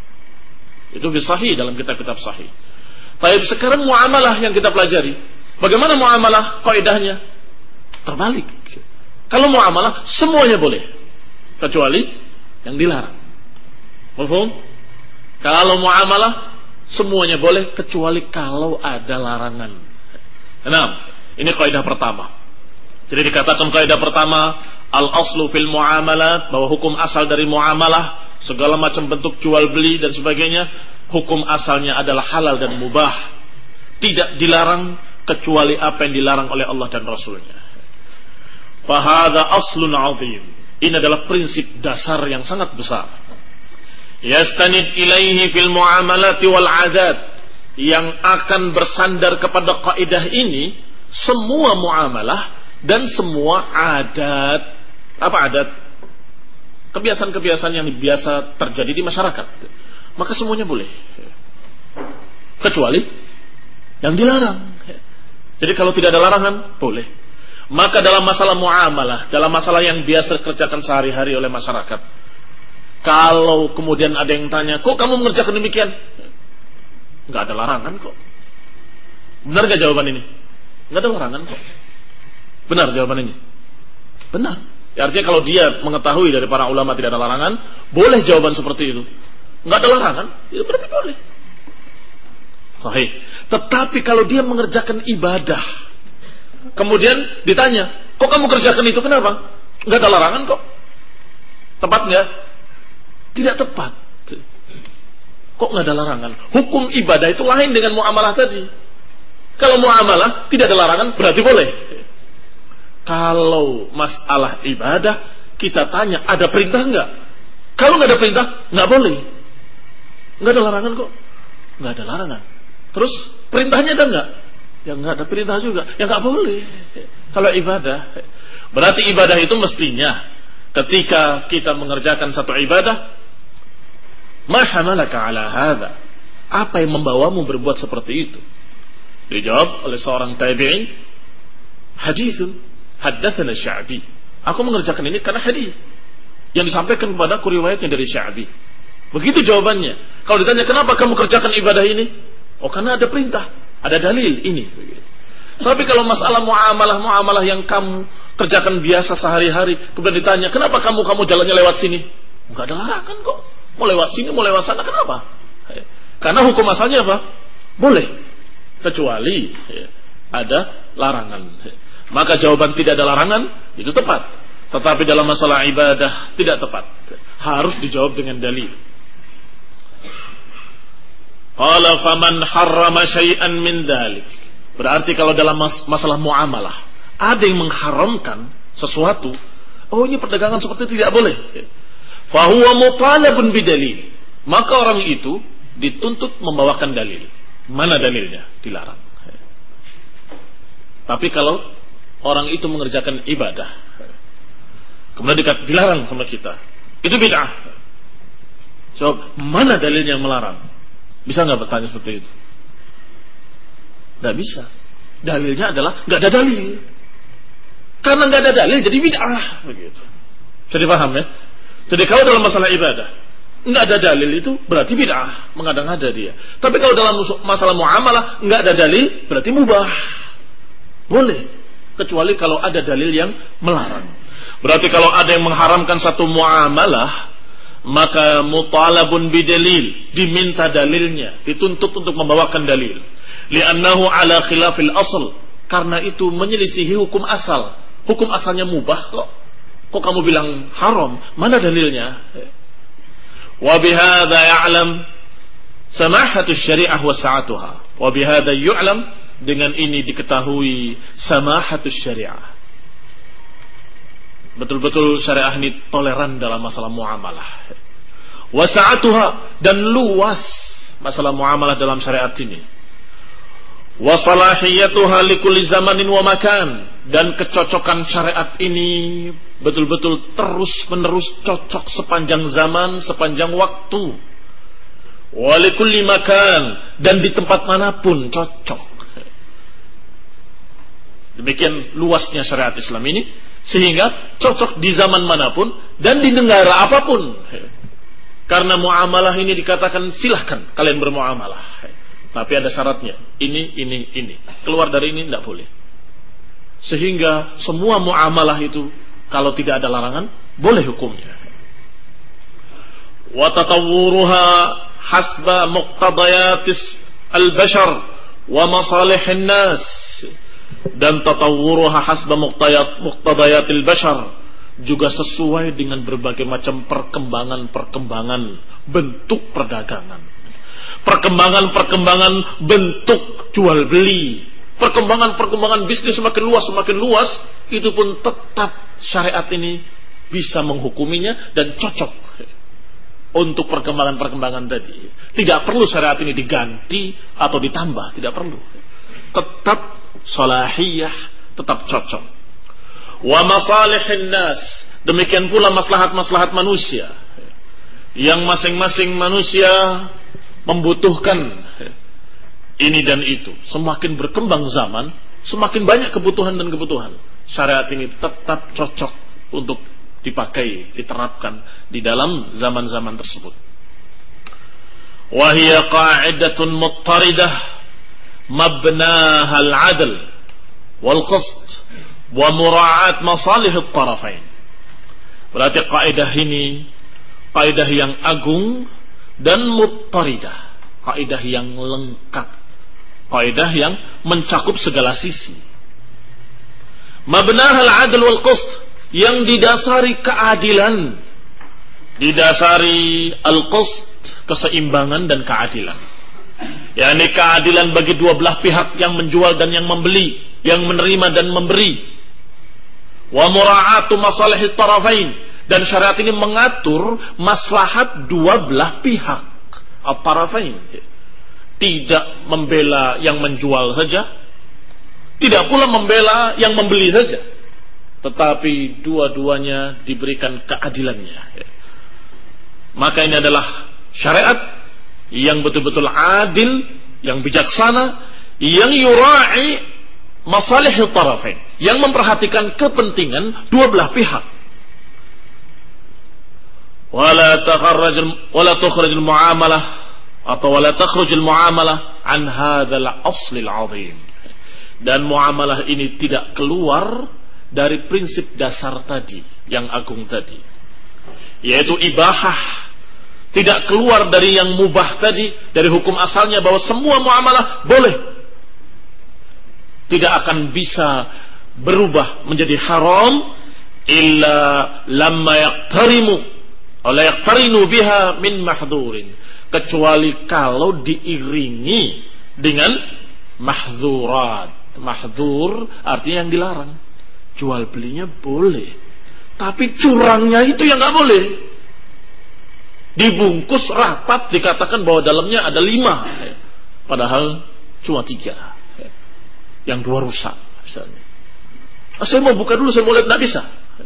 Itu fi sahih, dalam kitab-kitab sahih. Baik, sekarang muamalah yang kita pelajari. Bagaimana muamalah kaidahnya? Terbalik. Kalau muamalah semuanya boleh kecuali yang dilarang. Mafhum? Kalau muamalah semuanya boleh kecuali kalau ada larangan. Nah, ini kaidah pertama. Jadi dikatakan kaidah pertama, al-aslu fil muamalat, bahwa hukum asal dari muamalah, segala macam bentuk jual beli dan sebagainya, hukum asalnya adalah halal dan mubah. Tidak dilarang kecuali apa yang dilarang oleh Allah dan Rasulnya. Fahadha aslun azim. Ini adalah prinsip dasar yang sangat besar. Yastanid ilaihi fil muamalati wal adat, yang akan bersandar kepada kaidah ini semua muamalah dan semua adat. Apa adat? Kebiasaan-kebiasaan yang biasa terjadi di masyarakat. Maka semuanya boleh, kecuali yang dilarang. Jadi kalau tidak ada larangan, boleh. Maka dalam masalah muamalah, dalam masalah yang biasa kerjakan sehari-hari oleh masyarakat, kalau kemudian ada yang tanya, kok kamu mengerjakan demikian? Nggak ada larangan kok. Benar gak jawaban ini? Nggak ada larangan kok. Benar jawaban ini? Benar. Ya, artinya kalau dia mengetahui dari para ulama tidak ada larangan, boleh jawaban seperti itu. Nggak ada larangan, itu berarti boleh. Sahih. Tetapi kalau dia mengerjakan ibadah, kemudian ditanya, kok kamu kerjakan itu, kenapa? Nggak ada larangan kok. Tepat nggak? Tidak tepat. Kok nggak ada larangan? Hukum ibadah itu lain dengan muamalah tadi. Kalau muamalah tidak ada larangan, berarti boleh. Kalau masalah ibadah, kita tanya, ada perintah nggak? Kalau nggak ada perintah, nggak boleh. Nggak ada larangan kok. Nggak ada larangan. Terus perintahnya ada nggak? Ya nggak ada perintah juga. Ya nggak boleh. Kalau ibadah, berarti ibadah itu mestinya ketika kita mengerjakan satu ibadah, ma hamalaka ala hadza? Apa yang membawamu berbuat seperti itu? Dijawab oleh seorang tabi'in, haditsun haddatsana Sya'bi. Aku mengerjakan ini karena hadis yang disampaikan kepada aku riwayatnya dari Sya'bi. Begitu jawabannya. Kalau ditanya kenapa kamu kerjakan ibadah ini? Oh, karena ada perintah, ada dalil ini. Tapi kalau masalah muamalah-muamalah yang kamu kerjakan biasa sehari-hari, kemudian ditanya kenapa kamu kamu jalannya lewat sini? Enggak ada larangan kok. Mau lewat sini, mau lewat sana, kenapa? Karena hukum asalnya apa? Boleh, kecuali ya, ada larangan. Maka jawaban tidak ada larangan itu tepat. Tetapi dalam masalah ibadah tidak tepat. Harus dijawab dengan dalil. Qala faman harrama syai'an min dzalik. Berarti kalau dalam mas- masalah muamalah ada yang mengharamkan sesuatu, oh ini perdagangan seperti itu tidak boleh. Fa huwa mutalabun bidalil. Maka orang itu dituntut membawakan dalil. Mana dalilnya? Dilarang. Tapi kalau orang itu mengerjakan ibadah, kemudian dikatakan dilarang sama kita, itu bid'ah. Jawab, mana dalilnya yang melarang? Bisa nggak bertanya seperti itu? Nggak bisa. Dalilnya adalah nggak ada dalil. Karena nggak ada dalil jadi bid'ah. Begitu. Jadi paham ya? Jadi kalau dalam masalah ibadah nggak ada dalil itu berarti bid'ah, mengada-ngada dia. Tapi kalau dalam masalah muamalah nggak ada dalil berarti mubah, boleh, kecuali kalau ada dalil yang melarang. Berarti kalau ada yang mengharamkan satu muamalah, maka mutalabun bidalil, diminta dalilnya, dituntut untuk membawakan dalil. Li'annahu ala khilafil asl, karena itu menyelisihi hukum asal. Hukum asalnya mubah kok. Kok kamu bilang haram? Mana dalilnya? Wa bihadza ya'lam samahatu syariah wa sa'atuha. Wa bihadza yu'lam, dengan ini diketahui samahatu syariah. Betul-betul syariah ini toleran dalam masalah muamalah. Wa sa'atuha, dan luas masalah muamalah dalam syariat ini. Wa salahiyatuha likulli zamanin wa makan, dan kecocokan syariat ini betul-betul terus-menerus cocok sepanjang zaman, sepanjang waktu. Wa likulli makan, dan di tempat manapun cocok. Demikian luasnya syariat Islam ini, sehingga cocok di zaman manapun dan di negara apapun. Karena muamalah ini dikatakan silahkan kalian bermuamalah, tapi ada syaratnya, ini, ini, ini. Keluar dari ini tidak boleh. Sehingga semua muamalah itu kalau tidak ada larangan, boleh hukumnya. Wa tatawwuruha hasba muqtadayatis al-bashar wa masalihin nas. Dan tatawwuruha hasba muqtadayatil bashar, juga sesuai dengan berbagai macam perkembangan-perkembangan bentuk perdagangan. Perkembangan-perkembangan bentuk jual beli, perkembangan-perkembangan bisnis semakin luas semakin luas, itu pun tetap syariat ini bisa menghukuminya dan cocok untuk perkembangan-perkembangan tadi. Tidak perlu syariat ini diganti atau ditambah, tidak perlu. Tetap salahiyah, tetap cocok. Wa masalihin nas, demikian pula maslahat-maslahat manusia, yang masing-masing manusia membutuhkan ini dan itu. Semakin berkembang zaman, semakin banyak kebutuhan dan kebutuhan. Syariat ini tetap cocok untuk dipakai, diterapkan di dalam zaman-zaman tersebut. Wa hiya qa'idatun muttaridah mabnaha al-'adl wal qist wa mura'at masalih at-tarafain. Berarti kaidah ini kaidah yang agung dan muttaridah, kaidah yang lengkap, kaidah yang mencakup segala sisi. Mabnaha al-'adl wal qist, yang didasari keadilan, didasari al-qist, keseimbangan dan keadilan. yakni keadilan bagi dua belah pihak, yang menjual dan yang membeli, yang menerima dan memberi. Wa mura'atu masalihit tarafain, dan syariat ini mengatur maslahat dua belah pihak. At-tarafain, tidak membela yang menjual saja, Tidak pula membela yang membeli saja, tetapi dua-duanya diberikan keadilannya. Maka ini adalah syariat yang betul-betul adil, yang bijaksana, yang yura'i masalihil tarafain, yang memperhatikan kepentingan dua belah pihak. Wala takharraj wala tukhraj al muamalah atau wala takhruj al muamalah an hadzal asl al azim. Dan muamalah ini tidak keluar dari prinsip dasar tadi yang agung tadi, yaitu ibahah. Tidak keluar dari yang mubah tadi, dari hukum asalnya bahwa semua muamalah boleh. Tidak akan bisa berubah menjadi haram illa lamma yaqtarimu aw la yaqtarinu biha min mahdhurin, kecuali kalau diiringi dengan mahdzurat. Mahdhur artinya yang dilarang. Jual belinya boleh, tapi curangnya itu yang nggak boleh. Dibungkus rapat dikatakan bahwa dalamnya ada lima, padahal cuma tiga, yang dua rusak misalnya. Ah, saya mau buka dulu, saya mau lihat, nggak bisa.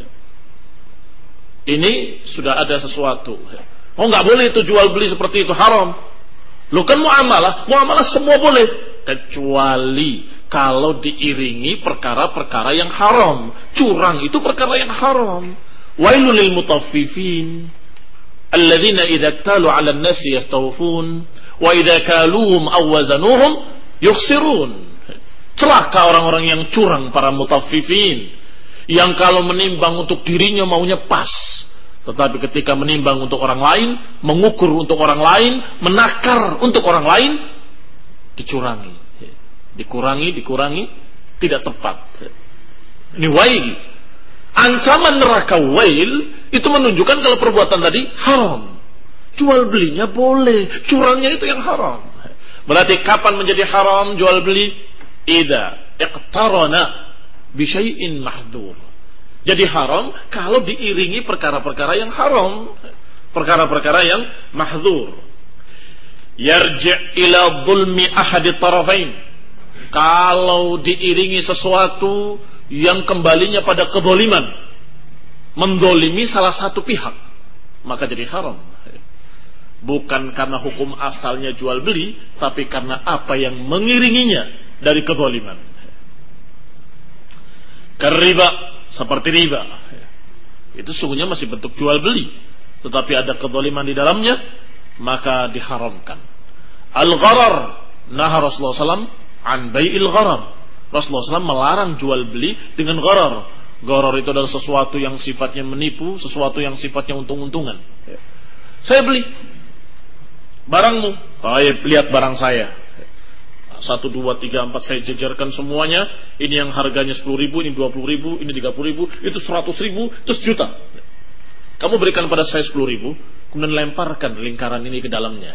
Ini sudah ada sesuatu. Oh, nggak boleh itu jual beli seperti itu, haram. Lo kan muamalah, muamalah semua boleh, kecuali kalau diiringi perkara-perkara yang haram. Curang itu perkara yang haram. Wailul lil mutaffifin alladzina idza iktalu 'alan nasi yastawfun wa idza kaluhum aw wazanuhum yukhsirun. Celaka orang-orang yang curang, para mutaffifin, yang kalau menimbang untuk dirinya maunya pas, tetapi ketika menimbang untuk orang lain, mengukur untuk orang lain, menakar untuk orang lain, dicurangi, dikurangi, dikurangi, tidak tepat. Ini wail. Ancaman neraka wail itu menunjukkan kalau perbuatan tadi haram. Jual belinya boleh, curangnya itu yang haram. Berarti kapan menjadi haram jual beli? Idza iqtarana bi syai'in mahdhur. Jadi haram kalau diiringi perkara-perkara yang haram, perkara-perkara yang mahdhur. Yarji' ila dhulmi ahadi tarafain. Kalau diiringi sesuatu yang kembalinya pada kezaliman, mendolimi salah satu pihak, maka jadi haram. Bukan karena hukum asalnya jual beli, tapi karena apa yang mengiringinya dari kezaliman. Keriba, seperti riba, itu sungguhnya masih bentuk jual beli, tetapi ada kezaliman di dalamnya, maka diharamkan. Al-gharar, nah Rasulullah sallallahu alaihi wasallam an bai'il gharar. Rasulullah sallallahu alaihi wasallam melarang jual beli dengan gharar. Gharar itu adalah sesuatu yang sifatnya menipu, sesuatu yang sifatnya untung-untungan. Saya beli barangmu, baik, lihat barang saya. Satu, dua, tiga, empat, saya jejarkan semuanya. Ini yang harganya sepuluh ribu, ini dua puluh ribu, ini tiga puluh ribu, itu seratus ribu, itu sejuta. Kamu berikan pada saya sepuluh ribu, kemudian lemparkan lingkaran ini ke dalamnya.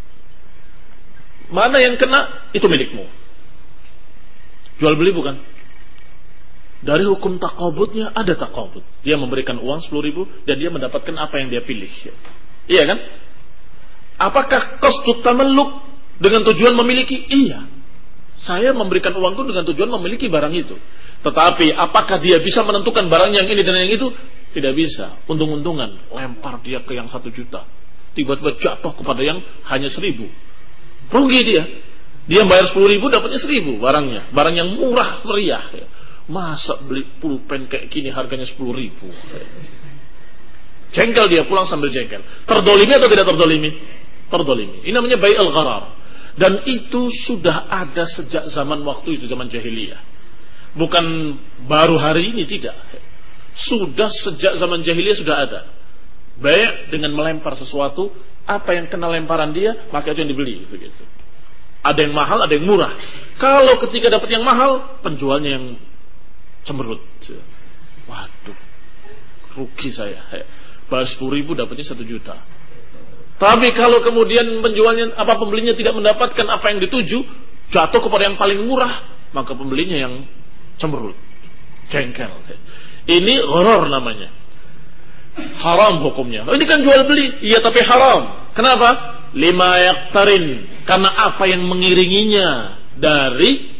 Mana yang kena, itu milikmu. Jual beli bukan? Dari hukum taqabudnya ada taqabud. Dia memberikan uang sepuluh ribu dan dia mendapatkan apa yang dia pilih. Iya kan? Apakah qasdut tamalluk dengan tujuan memiliki? Iya. Saya memberikan uangku dengan tujuan memiliki barang itu. Tetapi apakah dia bisa menentukan barang yang ini dan yang itu? Tidak bisa. Untung-untungan. Lempar dia ke yang satu juta. Tiba-tiba jatuh kepada yang hanya seribu. Rugi dia. Dia bayar sepuluh ribu, dapatnya seribu barangnya. Barang yang murah meriah. Masa beli pulpen kayak gini harganya sepuluh ribu? Jengkel dia, pulang sambil jengkel. Terdolimi atau tidak terdolimi? Terdolimi. Ini namanya bai'ul gharar. Dan itu sudah ada sejak zaman waktu itu, zaman jahiliyah. Bukan baru hari ini, tidak. Sudah sejak zaman jahiliyah sudah ada. Bai' dengan melempar sesuatu, apa yang kena lemparan dia, maka itu yang dibeli, begitu. Ada yang mahal, ada yang murah. Kalau ketika dapat yang mahal, penjualnya yang cemberut. Waduh, rugi saya. Bayar sepuluh ribu, dapatnya satu juta. Tapi kalau kemudian penjualnya, apa pembelinya tidak mendapatkan apa yang dituju, jatuh kepada yang paling murah, maka pembelinya yang cemberut, jengkel. Ini gharar namanya. Haram hukumnya. Oh, ini kan jual beli, iya tapi haram. Kenapa? Lima yaqtarin, karena apa yang mengiringinya dari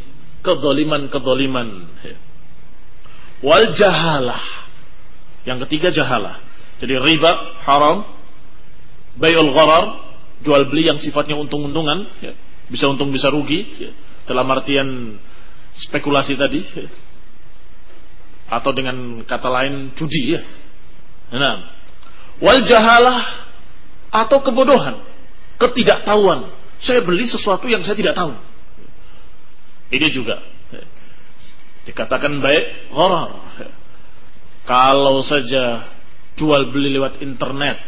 kedoliman-kedoliman. Wal jahalah. Yang ketiga jahalah. Jadi riba haram, bai'ul gharar, jual beli yang sifatnya untung-untungan, ya. Bisa untung bisa rugi, ya. Dalam artian spekulasi tadi, ya. Atau dengan kata lain judi, ya. Nah, wal jahalah atau kebodohan, ketidaktahuan. Saya beli sesuatu yang saya tidak tahu. Ini juga dikatakan baik gharar. Kalau saja jual beli lewat internet,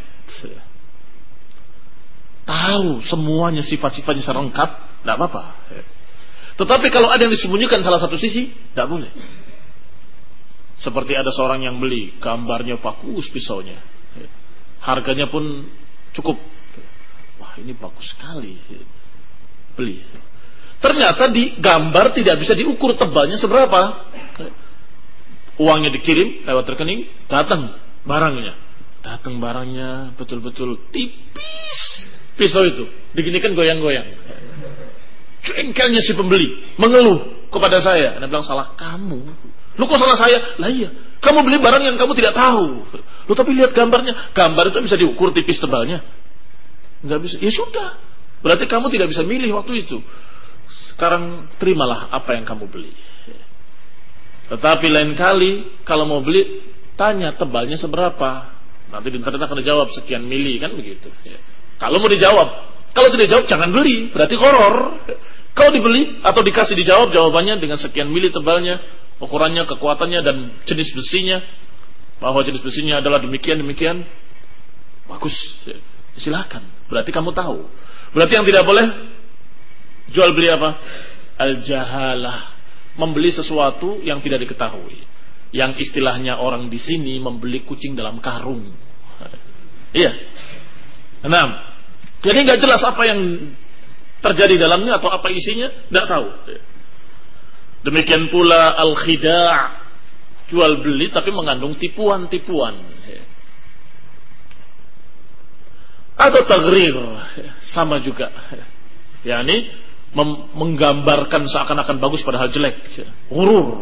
tahu semuanya sifat-sifatnya secara lengkap, tidak apa-apa. Tetapi kalau ada yang disembunyikan salah satu sisi, tidak boleh. Seperti ada seorang yang beli, gambarnya bagus pisaunya, harganya pun cukup. Wah, ini bagus sekali, beli. Ternyata di gambar tidak bisa diukur tebalnya seberapa. Uangnya dikirim lewat rekening, datang barangnya, datang barangnya betul-betul tipis. Pisau itu diginikan goyang-goyang. Jengkelnya si pembeli mengeluh kepada saya. Anda bilang salah kamu. Lu kok salah saya? Lah iya, kamu beli barang yang kamu tidak tahu. Lu tapi lihat gambarnya, gambar itu bisa diukur tipis tebalnya? Enggak bisa. Ya sudah, berarti kamu tidak bisa milih waktu itu. Sekarang terimalah apa yang kamu beli. Tetapi lain kali kalau mau beli, tanya tebalnya seberapa. Nanti di internet akan dijawab sekian mili, kan begitu. Kalau mau dijawab, kalau tidak dijawab jangan beli, berarti horor. Kalau dibeli atau dikasih dijawab jawabannya dengan sekian mili tebalnya, ukurannya, kekuatannya dan jenis besinya, bahwa jenis besinya adalah demikian demikian, bagus, silakan. Berarti kamu tahu. Berarti yang tidak boleh jual beli apa? Al-jahalah, membeli sesuatu yang tidak diketahui. Yang istilahnya orang di sini membeli kucing dalam karung. Iya. Enam. Jadi nggak jelas apa yang terjadi dalamnya atau apa isinya, nggak tahu. Demikian pula al-khida', jual beli tapi mengandung tipuan-tipuan. Atau taghrir, sama juga. yakni menggambarkan seakan-akan bagus padahal jelek. Ghurur.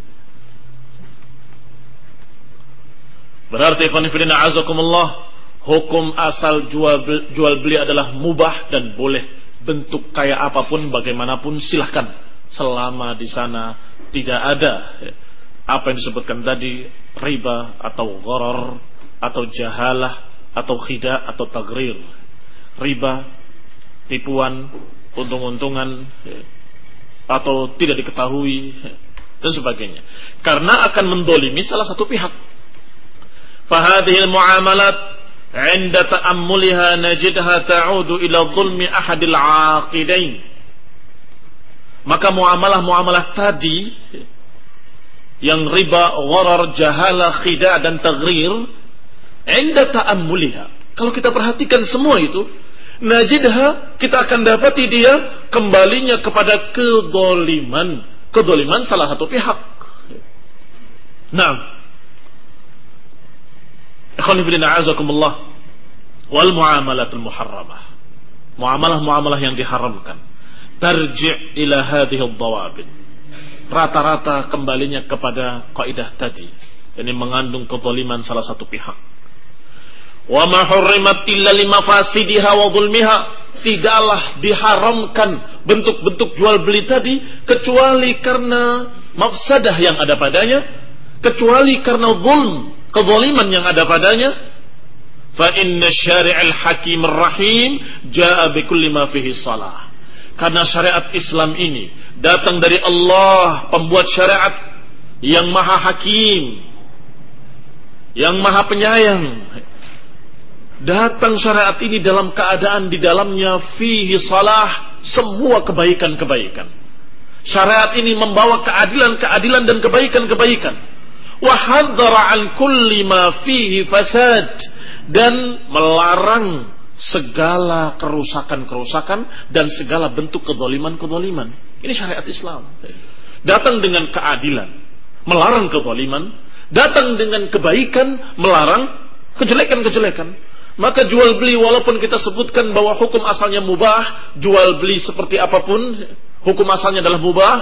Berarti ikhwan fillah azakumullah, hukum asal jual beli, jual beli adalah mubah dan boleh. Bentuk kayak apapun, bagaimanapun silahkan, selama di sana tidak ada apa yang disebutkan tadi, riba atau gharar atau jahalah atau khida atau taghrir. Riba, tipuan, untung-untungan atau tidak diketahui dan sebagainya, karena akan mendolimi salah satu pihak. Fahadhil muamalat 'inda ta'ammuliha najidha ta'udu ila dhulmi ahadil 'aqidain. Maka muamalah-muamalah tadi yang riba, gharar, jahalah, khida dan taghrir, 'inda ta'ammuliha, kalau kita perhatikan semua itu, najidha, kita akan dapati dia kembalinya kepada kedoliman. Kedoliman salah satu pihak. Nah, ikhwanifidina azakumullah, wal muamalatul muharramah, muamalah-muamalah yang diharamkan, tarji' ila hadhihi ad-dawabit, rata-rata kembalinya kepada kaidah tadi, ini mengandung kezaliman salah satu pihak. Wa ma hurrimat illa limafasidiha wa dhulmiha, tidaklah diharamkan bentuk-bentuk jual beli tadi kecuali karena mafsadah yang ada padanya, kecuali karena zulm, kezaliman yang ada padanya. Fa inna syari'al hakim ar-rahim jaa bi kulli ma fihi salah. Karena syariat Islam ini datang dari Allah, pembuat syariat yang maha hakim, yang maha penyayang. Datang syariat ini dalam keadaan di dalamnya fihi salah, semua kebaikan-kebaikan. Syariat ini membawa keadilan-keadilan dan kebaikan-kebaikan. Wa hadzara an kulli ma fihi fasad, dan melarang segala kerusakan-kerusakan dan segala bentuk kezaliman-kezaliman. Ini syariat Islam. Datang dengan keadilan, melarang kezaliman, datang dengan kebaikan, melarang kejelekan-kejelekan. Maka jual beli, walaupun kita sebutkan bahwa hukum asalnya mubah, jual beli seperti apapun hukum asalnya adalah mubah,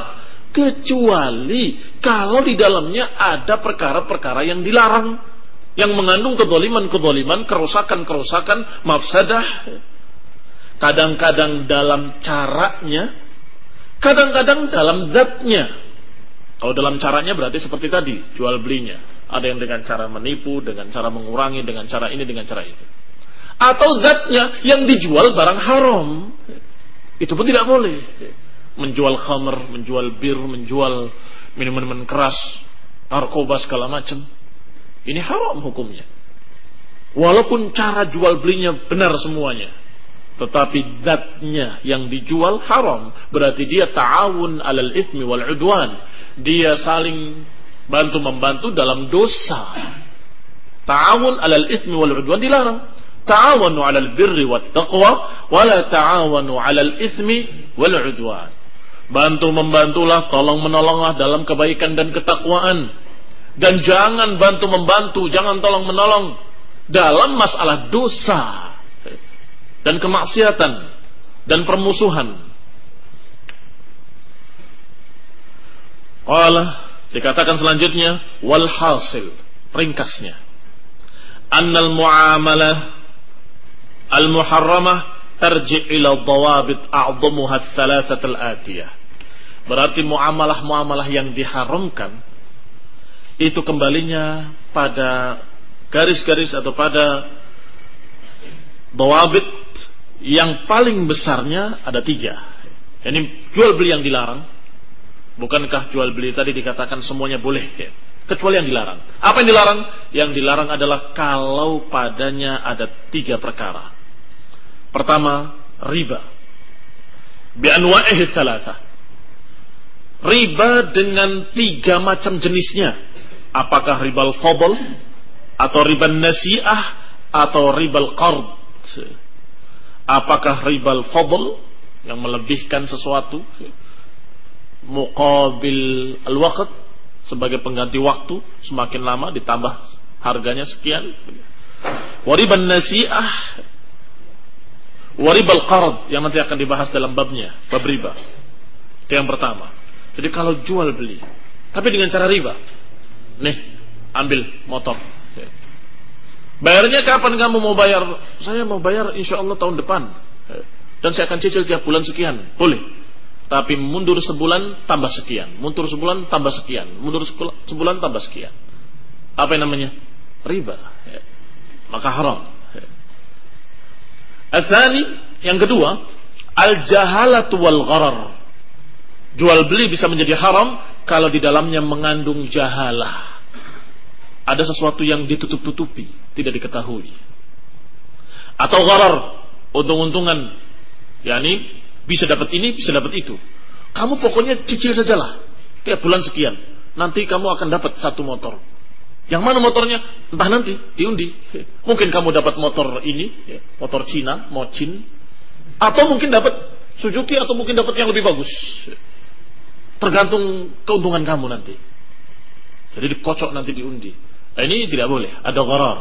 kecuali kalau di dalamnya ada perkara-perkara yang dilarang, yang mengandung kezaliman-kezaliman, kerusakan-kerusakan, mafsadah. Kadang-kadang dalam caranya, kadang-kadang dalam zatnya. Kalau dalam caranya berarti seperti tadi, jual belinya. Ada yang dengan cara menipu, dengan cara mengurangi, dengan cara ini, dengan cara itu. Atau zatnya yang dijual barang haram. Itu pun tidak boleh. Menjual khamr, menjual bir, menjual minuman-minuman keras, narkoba segala macam. Ini haram hukumnya. Walaupun cara jual belinya benar semuanya, tetapi zatnya yang dijual haram. Berarti dia ta'awun alal ithmi wal udwan. Dia saling bantu-membantu dalam dosa. Ta'awun alal ithmi wal udwan dilarang. Ta'awanu alal birri wat taqwa wala ta'awanu alal ithmi wal udwan. Bantu-membantulah, tolong-menolonglah dalam kebaikan dan ketakwaan. Dan jangan bantu-membantu, jangan tolong-menolong dalam masalah dosa dan kemaksiatan dan permusuhan. Qala, dikatakan selanjutnya, wal hasil, ringkasnya, annal muamalah al muharramah tarji' ila dhawabit a'dhamuha ats-tsalatsah al-atiyah. Berarti muamalah-muamalah yang diharamkan itu kembalinya pada garis-garis atau pada dhawabit yang paling besarnya ada tiga. Ini jual beli yang dilarang. Bukankah jual beli tadi dikatakan semuanya boleh ya? Kecuali yang dilarang. Apa yang dilarang? Yang dilarang adalah kalau padanya ada tiga perkara. Pertama, riba. Bi anwa'ihi tsalatsah. Riba dengan tiga macam jenisnya. Apakah ribal fadl, atau ribal nasi'ah, atau ribal qard. Apakah ribal fadl, yang melebihkan sesuatu muqabil al-waqt, sebagai pengganti waktu, semakin lama ditambah harganya sekian. Waribal nasi'ah, waribal qard, yang nanti akan dibahas dalam babnya, bab riba. Itu yang pertama. Jadi kalau jual beli, tapi dengan cara riba, nih ambil motor, bayarnya kapan kamu mau bayar? Saya mau bayar insya Allah tahun depan, dan saya akan cicil tiap bulan sekian, boleh. Tapi mundur sebulan tambah sekian, mundur sebulan tambah sekian, mundur sebulan tambah sekian. Apa yang namanya? Riba. Maka haram. Al-thani, yang kedua, al-jahalatu wal gharar. Jual beli bisa menjadi haram kalau di dalamnya mengandung jahalah. Ada sesuatu yang ditutup-tutupi, tidak diketahui. Atau gharar, untung-untungan. yakni bisa dapat ini, bisa dapat itu. Kamu pokoknya cicil sajalah, tiap bulan sekian. Nanti kamu akan dapat satu motor. Yang mana motornya? Entah nanti, diundi. Mungkin kamu dapat motor ini, motor Cina, Mochin. Atau mungkin dapat Suzuki, atau mungkin dapat yang lebih bagus. Tergantung keuntungan kamu nanti. Jadi dikocok nanti diundi. Nah, ini tidak boleh, ada gharar.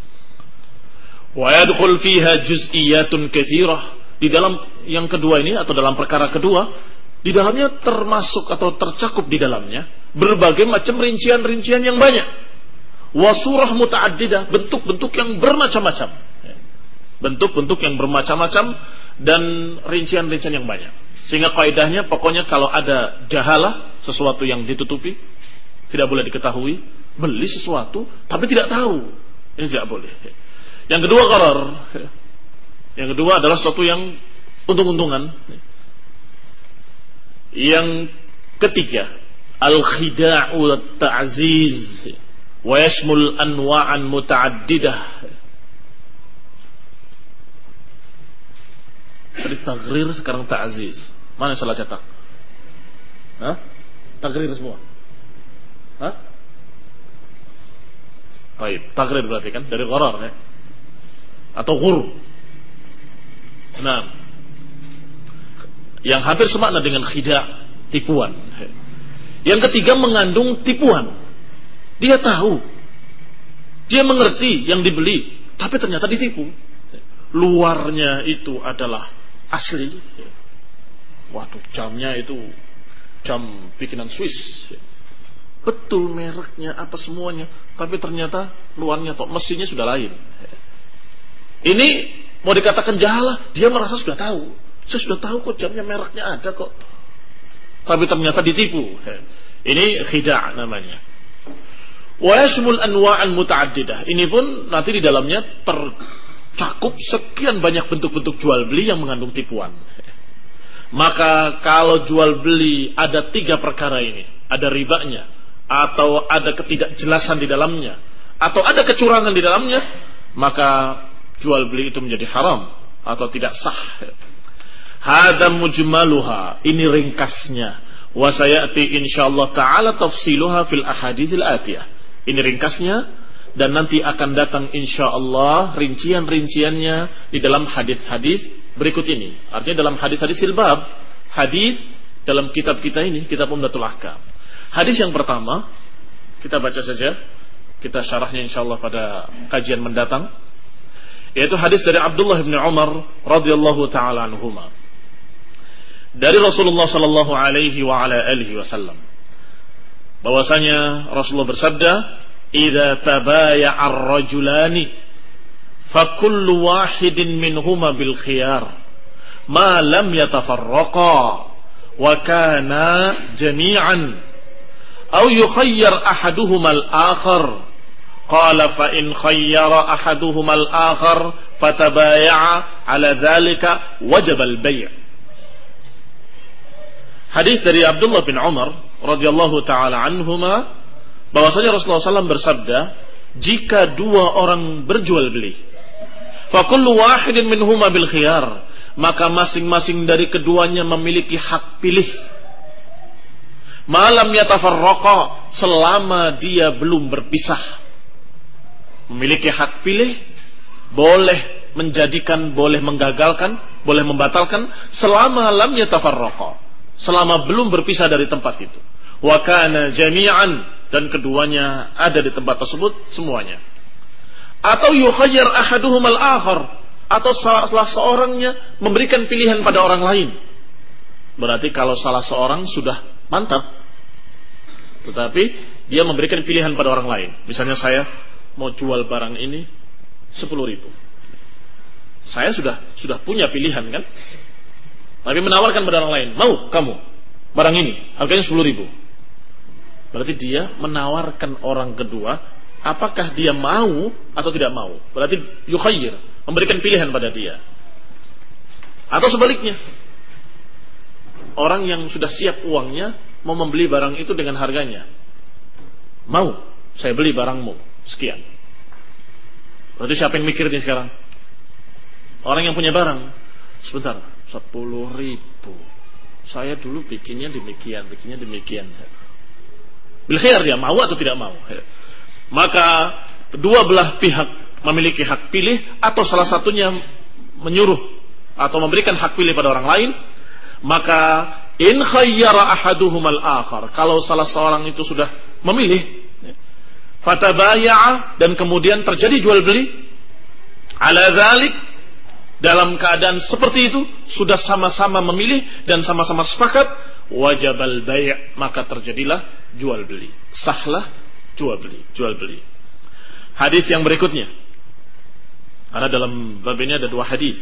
Wa yadkhul fiha juz'iyatun katsirah. Di dalam yang kedua ini, atau dalam perkara kedua, di dalamnya termasuk atau tercakup di dalamnya berbagai macam rincian-rincian yang banyak. Wa surah muta'addidah, bentuk-bentuk yang bermacam-macam. Bentuk-bentuk yang bermacam-macam dan rincian-rincian yang banyak. Sehingga kaidahnya pokoknya kalau ada jahalah, sesuatu yang ditutupi, tidak boleh diketahui. Beli sesuatu tapi tidak tahu, ini tidak boleh. Yang kedua gharar. Yang kedua adalah sesuatu yang untung-untungan. Yang ketiga, al-khida'u wat-ta'ziz wa yashmul anwa'an muta'addidah. Tadi tagrir, sekarang ta'ziz. Mana yang salah cetak? Hah? Tagrir semua. Hah? Baik, tagrir berarti kan dari gharar ya. Atau ghur. Nah, yang hampir semakna dengan khida', tipuan. Yang ketiga mengandung tipuan. Dia tahu, dia mengerti yang dibeli, tapi ternyata ditipu. Luarnya itu adalah asli. Waduh, jamnya itu jam bikinan Swiss. Betul mereknya apa semuanya, tapi ternyata luarnya tok mesinnya sudah lain. Ini mau dikatakan jahalah, dia merasa sudah tahu. Saya sudah tahu kok jamnya mereknya ada kok. Tapi ternyata ditipu. Ini khida' namanya. Wa yashmul anwa'an muta'addidah. Ini pun nanti di dalamnya tercakup sekian banyak bentuk-bentuk jual beli yang mengandung tipuan. Maka kalau jual beli ada tiga perkara ini, ada ribanya, atau ada ketidakjelasan di dalamnya, atau ada kecurangan di dalamnya, maka jual beli itu menjadi haram atau tidak sah. Hada mujmaluha, ini ringkasnya. Wa sayati insyaallah taala tafsiluha fil ahaditsil atiyah. Ini ringkasnya dan nanti akan datang insyaallah rincian-rinciannya di dalam hadis-hadis berikut ini. Artinya dalam hadis-hadis silbab, hadis dalam kitab kita ini, kitab Umdatul Ahkam. Hadis yang pertama kita baca saja, kita syarahnya insyaallah pada kajian mendatang, yaitu hadis dari Abdullah bin Umar radhiyallahu taala anhuma. Dari Rasulullah sallallahu alaihi wa ala alihi wasallam, bahwasanya Rasulullah bersabda, "Idza tabaya'a ar-rajulani fa kullu wahidin minhuma bil khiyar ma lam yatafarraqa wa kana jami'an أو يخير أحدهما الآخر قال فإن خير أحدهما الآخر فتبايع على ذلك وجب البيع." Hadis dari Abdullah bin Umar radhiyallahu taala anhuma, bahwasanya Rasulullah sallallahu alaihi wasallam bersabda, jika dua orang berjual beli, fa kullu wahidin minhuma bil khiyar, maka masing-masing dari keduanya memiliki hak pilih. Malam yatafarraqa, selama dia belum berpisah. Memiliki hak pilih, boleh menjadikan, boleh menggagalkan, boleh membatalkan, selama lam yatafarraqa, selama belum berpisah dari tempat itu. Wa kana jami'an, dan keduanya ada di tempat tersebut semuanya. Atau yukhayyar ahaduhumal akhar, atau salah seorangnya memberikan pilihan pada orang lain. Berarti kalau salah seorang sudah mantap, tetapi dia memberikan pilihan pada orang lain. Misalnya saya mau jual barang ini sepuluh ribu. Saya sudah sudah punya pilihan kan, tapi menawarkan pada orang lain, mau kamu barang ini harganya sepuluh ribu. Berarti dia menawarkan orang kedua, apakah dia mau atau tidak mau. Berarti yukhayyir, memberikan pilihan pada dia. Atau sebaliknya, orang yang sudah siap uangnya mau membeli barang itu dengan harganya. Mau, saya beli barangmu sekian. Berarti siapa yang mikir ini sekarang? Orang yang punya barang. Sebentar, sepuluh ribu. Saya dulu bikinnya demikian, bikinnya demikian. Bil khiyar, dia mau atau tidak mau. Maka dua belah pihak memiliki hak pilih, atau salah satunya menyuruh atau memberikan hak pilih pada orang lain. Maka in khayyara ahaduhumal akhar, kalau salah seorang itu sudah memilih, fatabaya'a, dan kemudian terjadi jual beli, ala dzalik, dalam keadaan seperti itu, sudah sama-sama memilih dan sama-sama sepakat, wajabal bay', maka terjadilah jual beli, sahlah jual beli, jual beli. Hadis yang berikutnya, karena dalam bab ini ada dua hadis.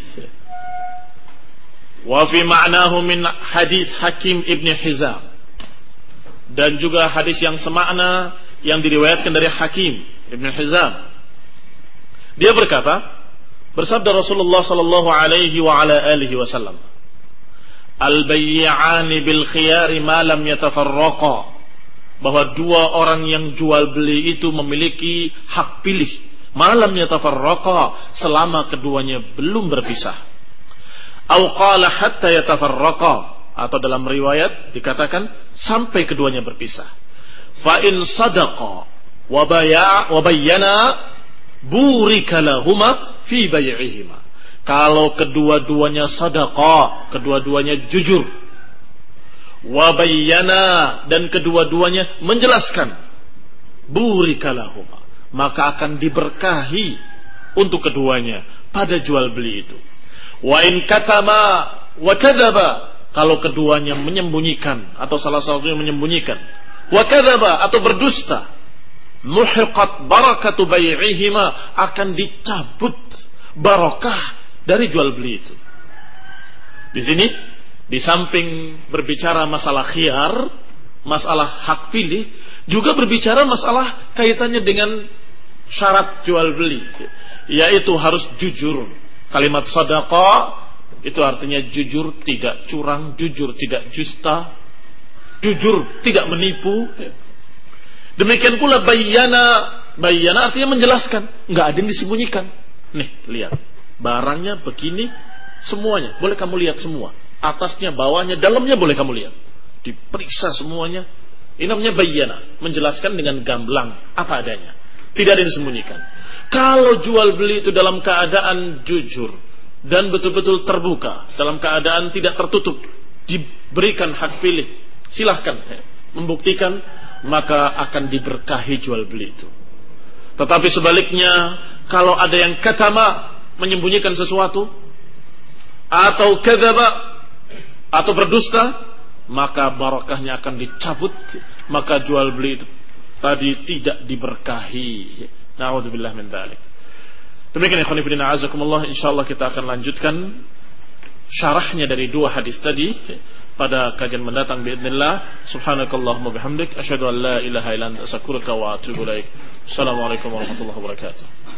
Wa fi ma'nahu min hadis Hakim ibn Hizam, dan juga hadis yang semakna yang diriwayatkan dari Hakim ibn Hizam. Dia berkata, bersabda Rasulullah sallallahu alaihi wa ala alihi wasallam, al-bay'ani bil khiyari ma lam yatafarraqa, bahwa dua orang yang jual beli itu memiliki hak pilih, ma lam yatafarraqa, selama keduanya belum berpisah. Au qala hatta yatafarraqa, atau dalam riwayat dikatakan sampai keduanya berpisah. Fa in sadaqa wa baya' wa bayyana burika lahuma fi bay'ihima. Kalau kedua-duanya sadaqah, kedua-duanya jujur, wa bayyana, dan kedua-duanya menjelaskan, burika lahuma, maka akan diberkahi untuk keduanya pada jual beli itu. Wa in katama wa kadzaba, Kalau keduanya menyembunyikan atau salah satunya menyembunyikan, wa kadzaba atau berdusta, muhiqat barakatu bai'ihima, akan dicabut barakah dari jual beli itu. Di sini di samping berbicara masalah khiyar, masalah hak pilih, juga berbicara masalah kaitannya dengan syarat jual beli, yaitu harus jujur. Kalimat shadaqah itu artinya jujur, tidak curang, jujur, tidak dusta, jujur, tidak menipu. Demikian pula bayyana, bayyana artinya menjelaskan, nggak ada yang disembunyikan. Nih, lihat, barangnya begini, semuanya boleh kamu lihat semua, atasnya, bawahnya, dalamnya boleh kamu lihat, diperiksa semuanya. Ini namanya bayyana, menjelaskan dengan gamblang apa adanya, tidak ada yang disembunyikan. Kalau jual beli itu dalam keadaan jujur dan betul-betul terbuka, dalam keadaan tidak tertutup, diberikan hak pilih, silahkan membuktikan, maka akan diberkahi jual beli itu. Tetapi sebaliknya, kalau ada yang katama, menyembunyikan sesuatu, atau kadzaba, atau berdusta, maka barakahnya akan dicabut, maka jual beli itu tadi tidak diberkahi. Na'udzubillah min dzalik. Demikian ikhwan fillah azakumullah, insyaallah kita akan lanjutkan syarahnya dari dua hadis tadi pada kajian mendatang biidznillah. Subhanakallahumma bihamdik asyhadu an la ilaha illa anta astaghfiruka wa atubu ilaik. Assalamualaikum warahmatullahi wabarakatuh.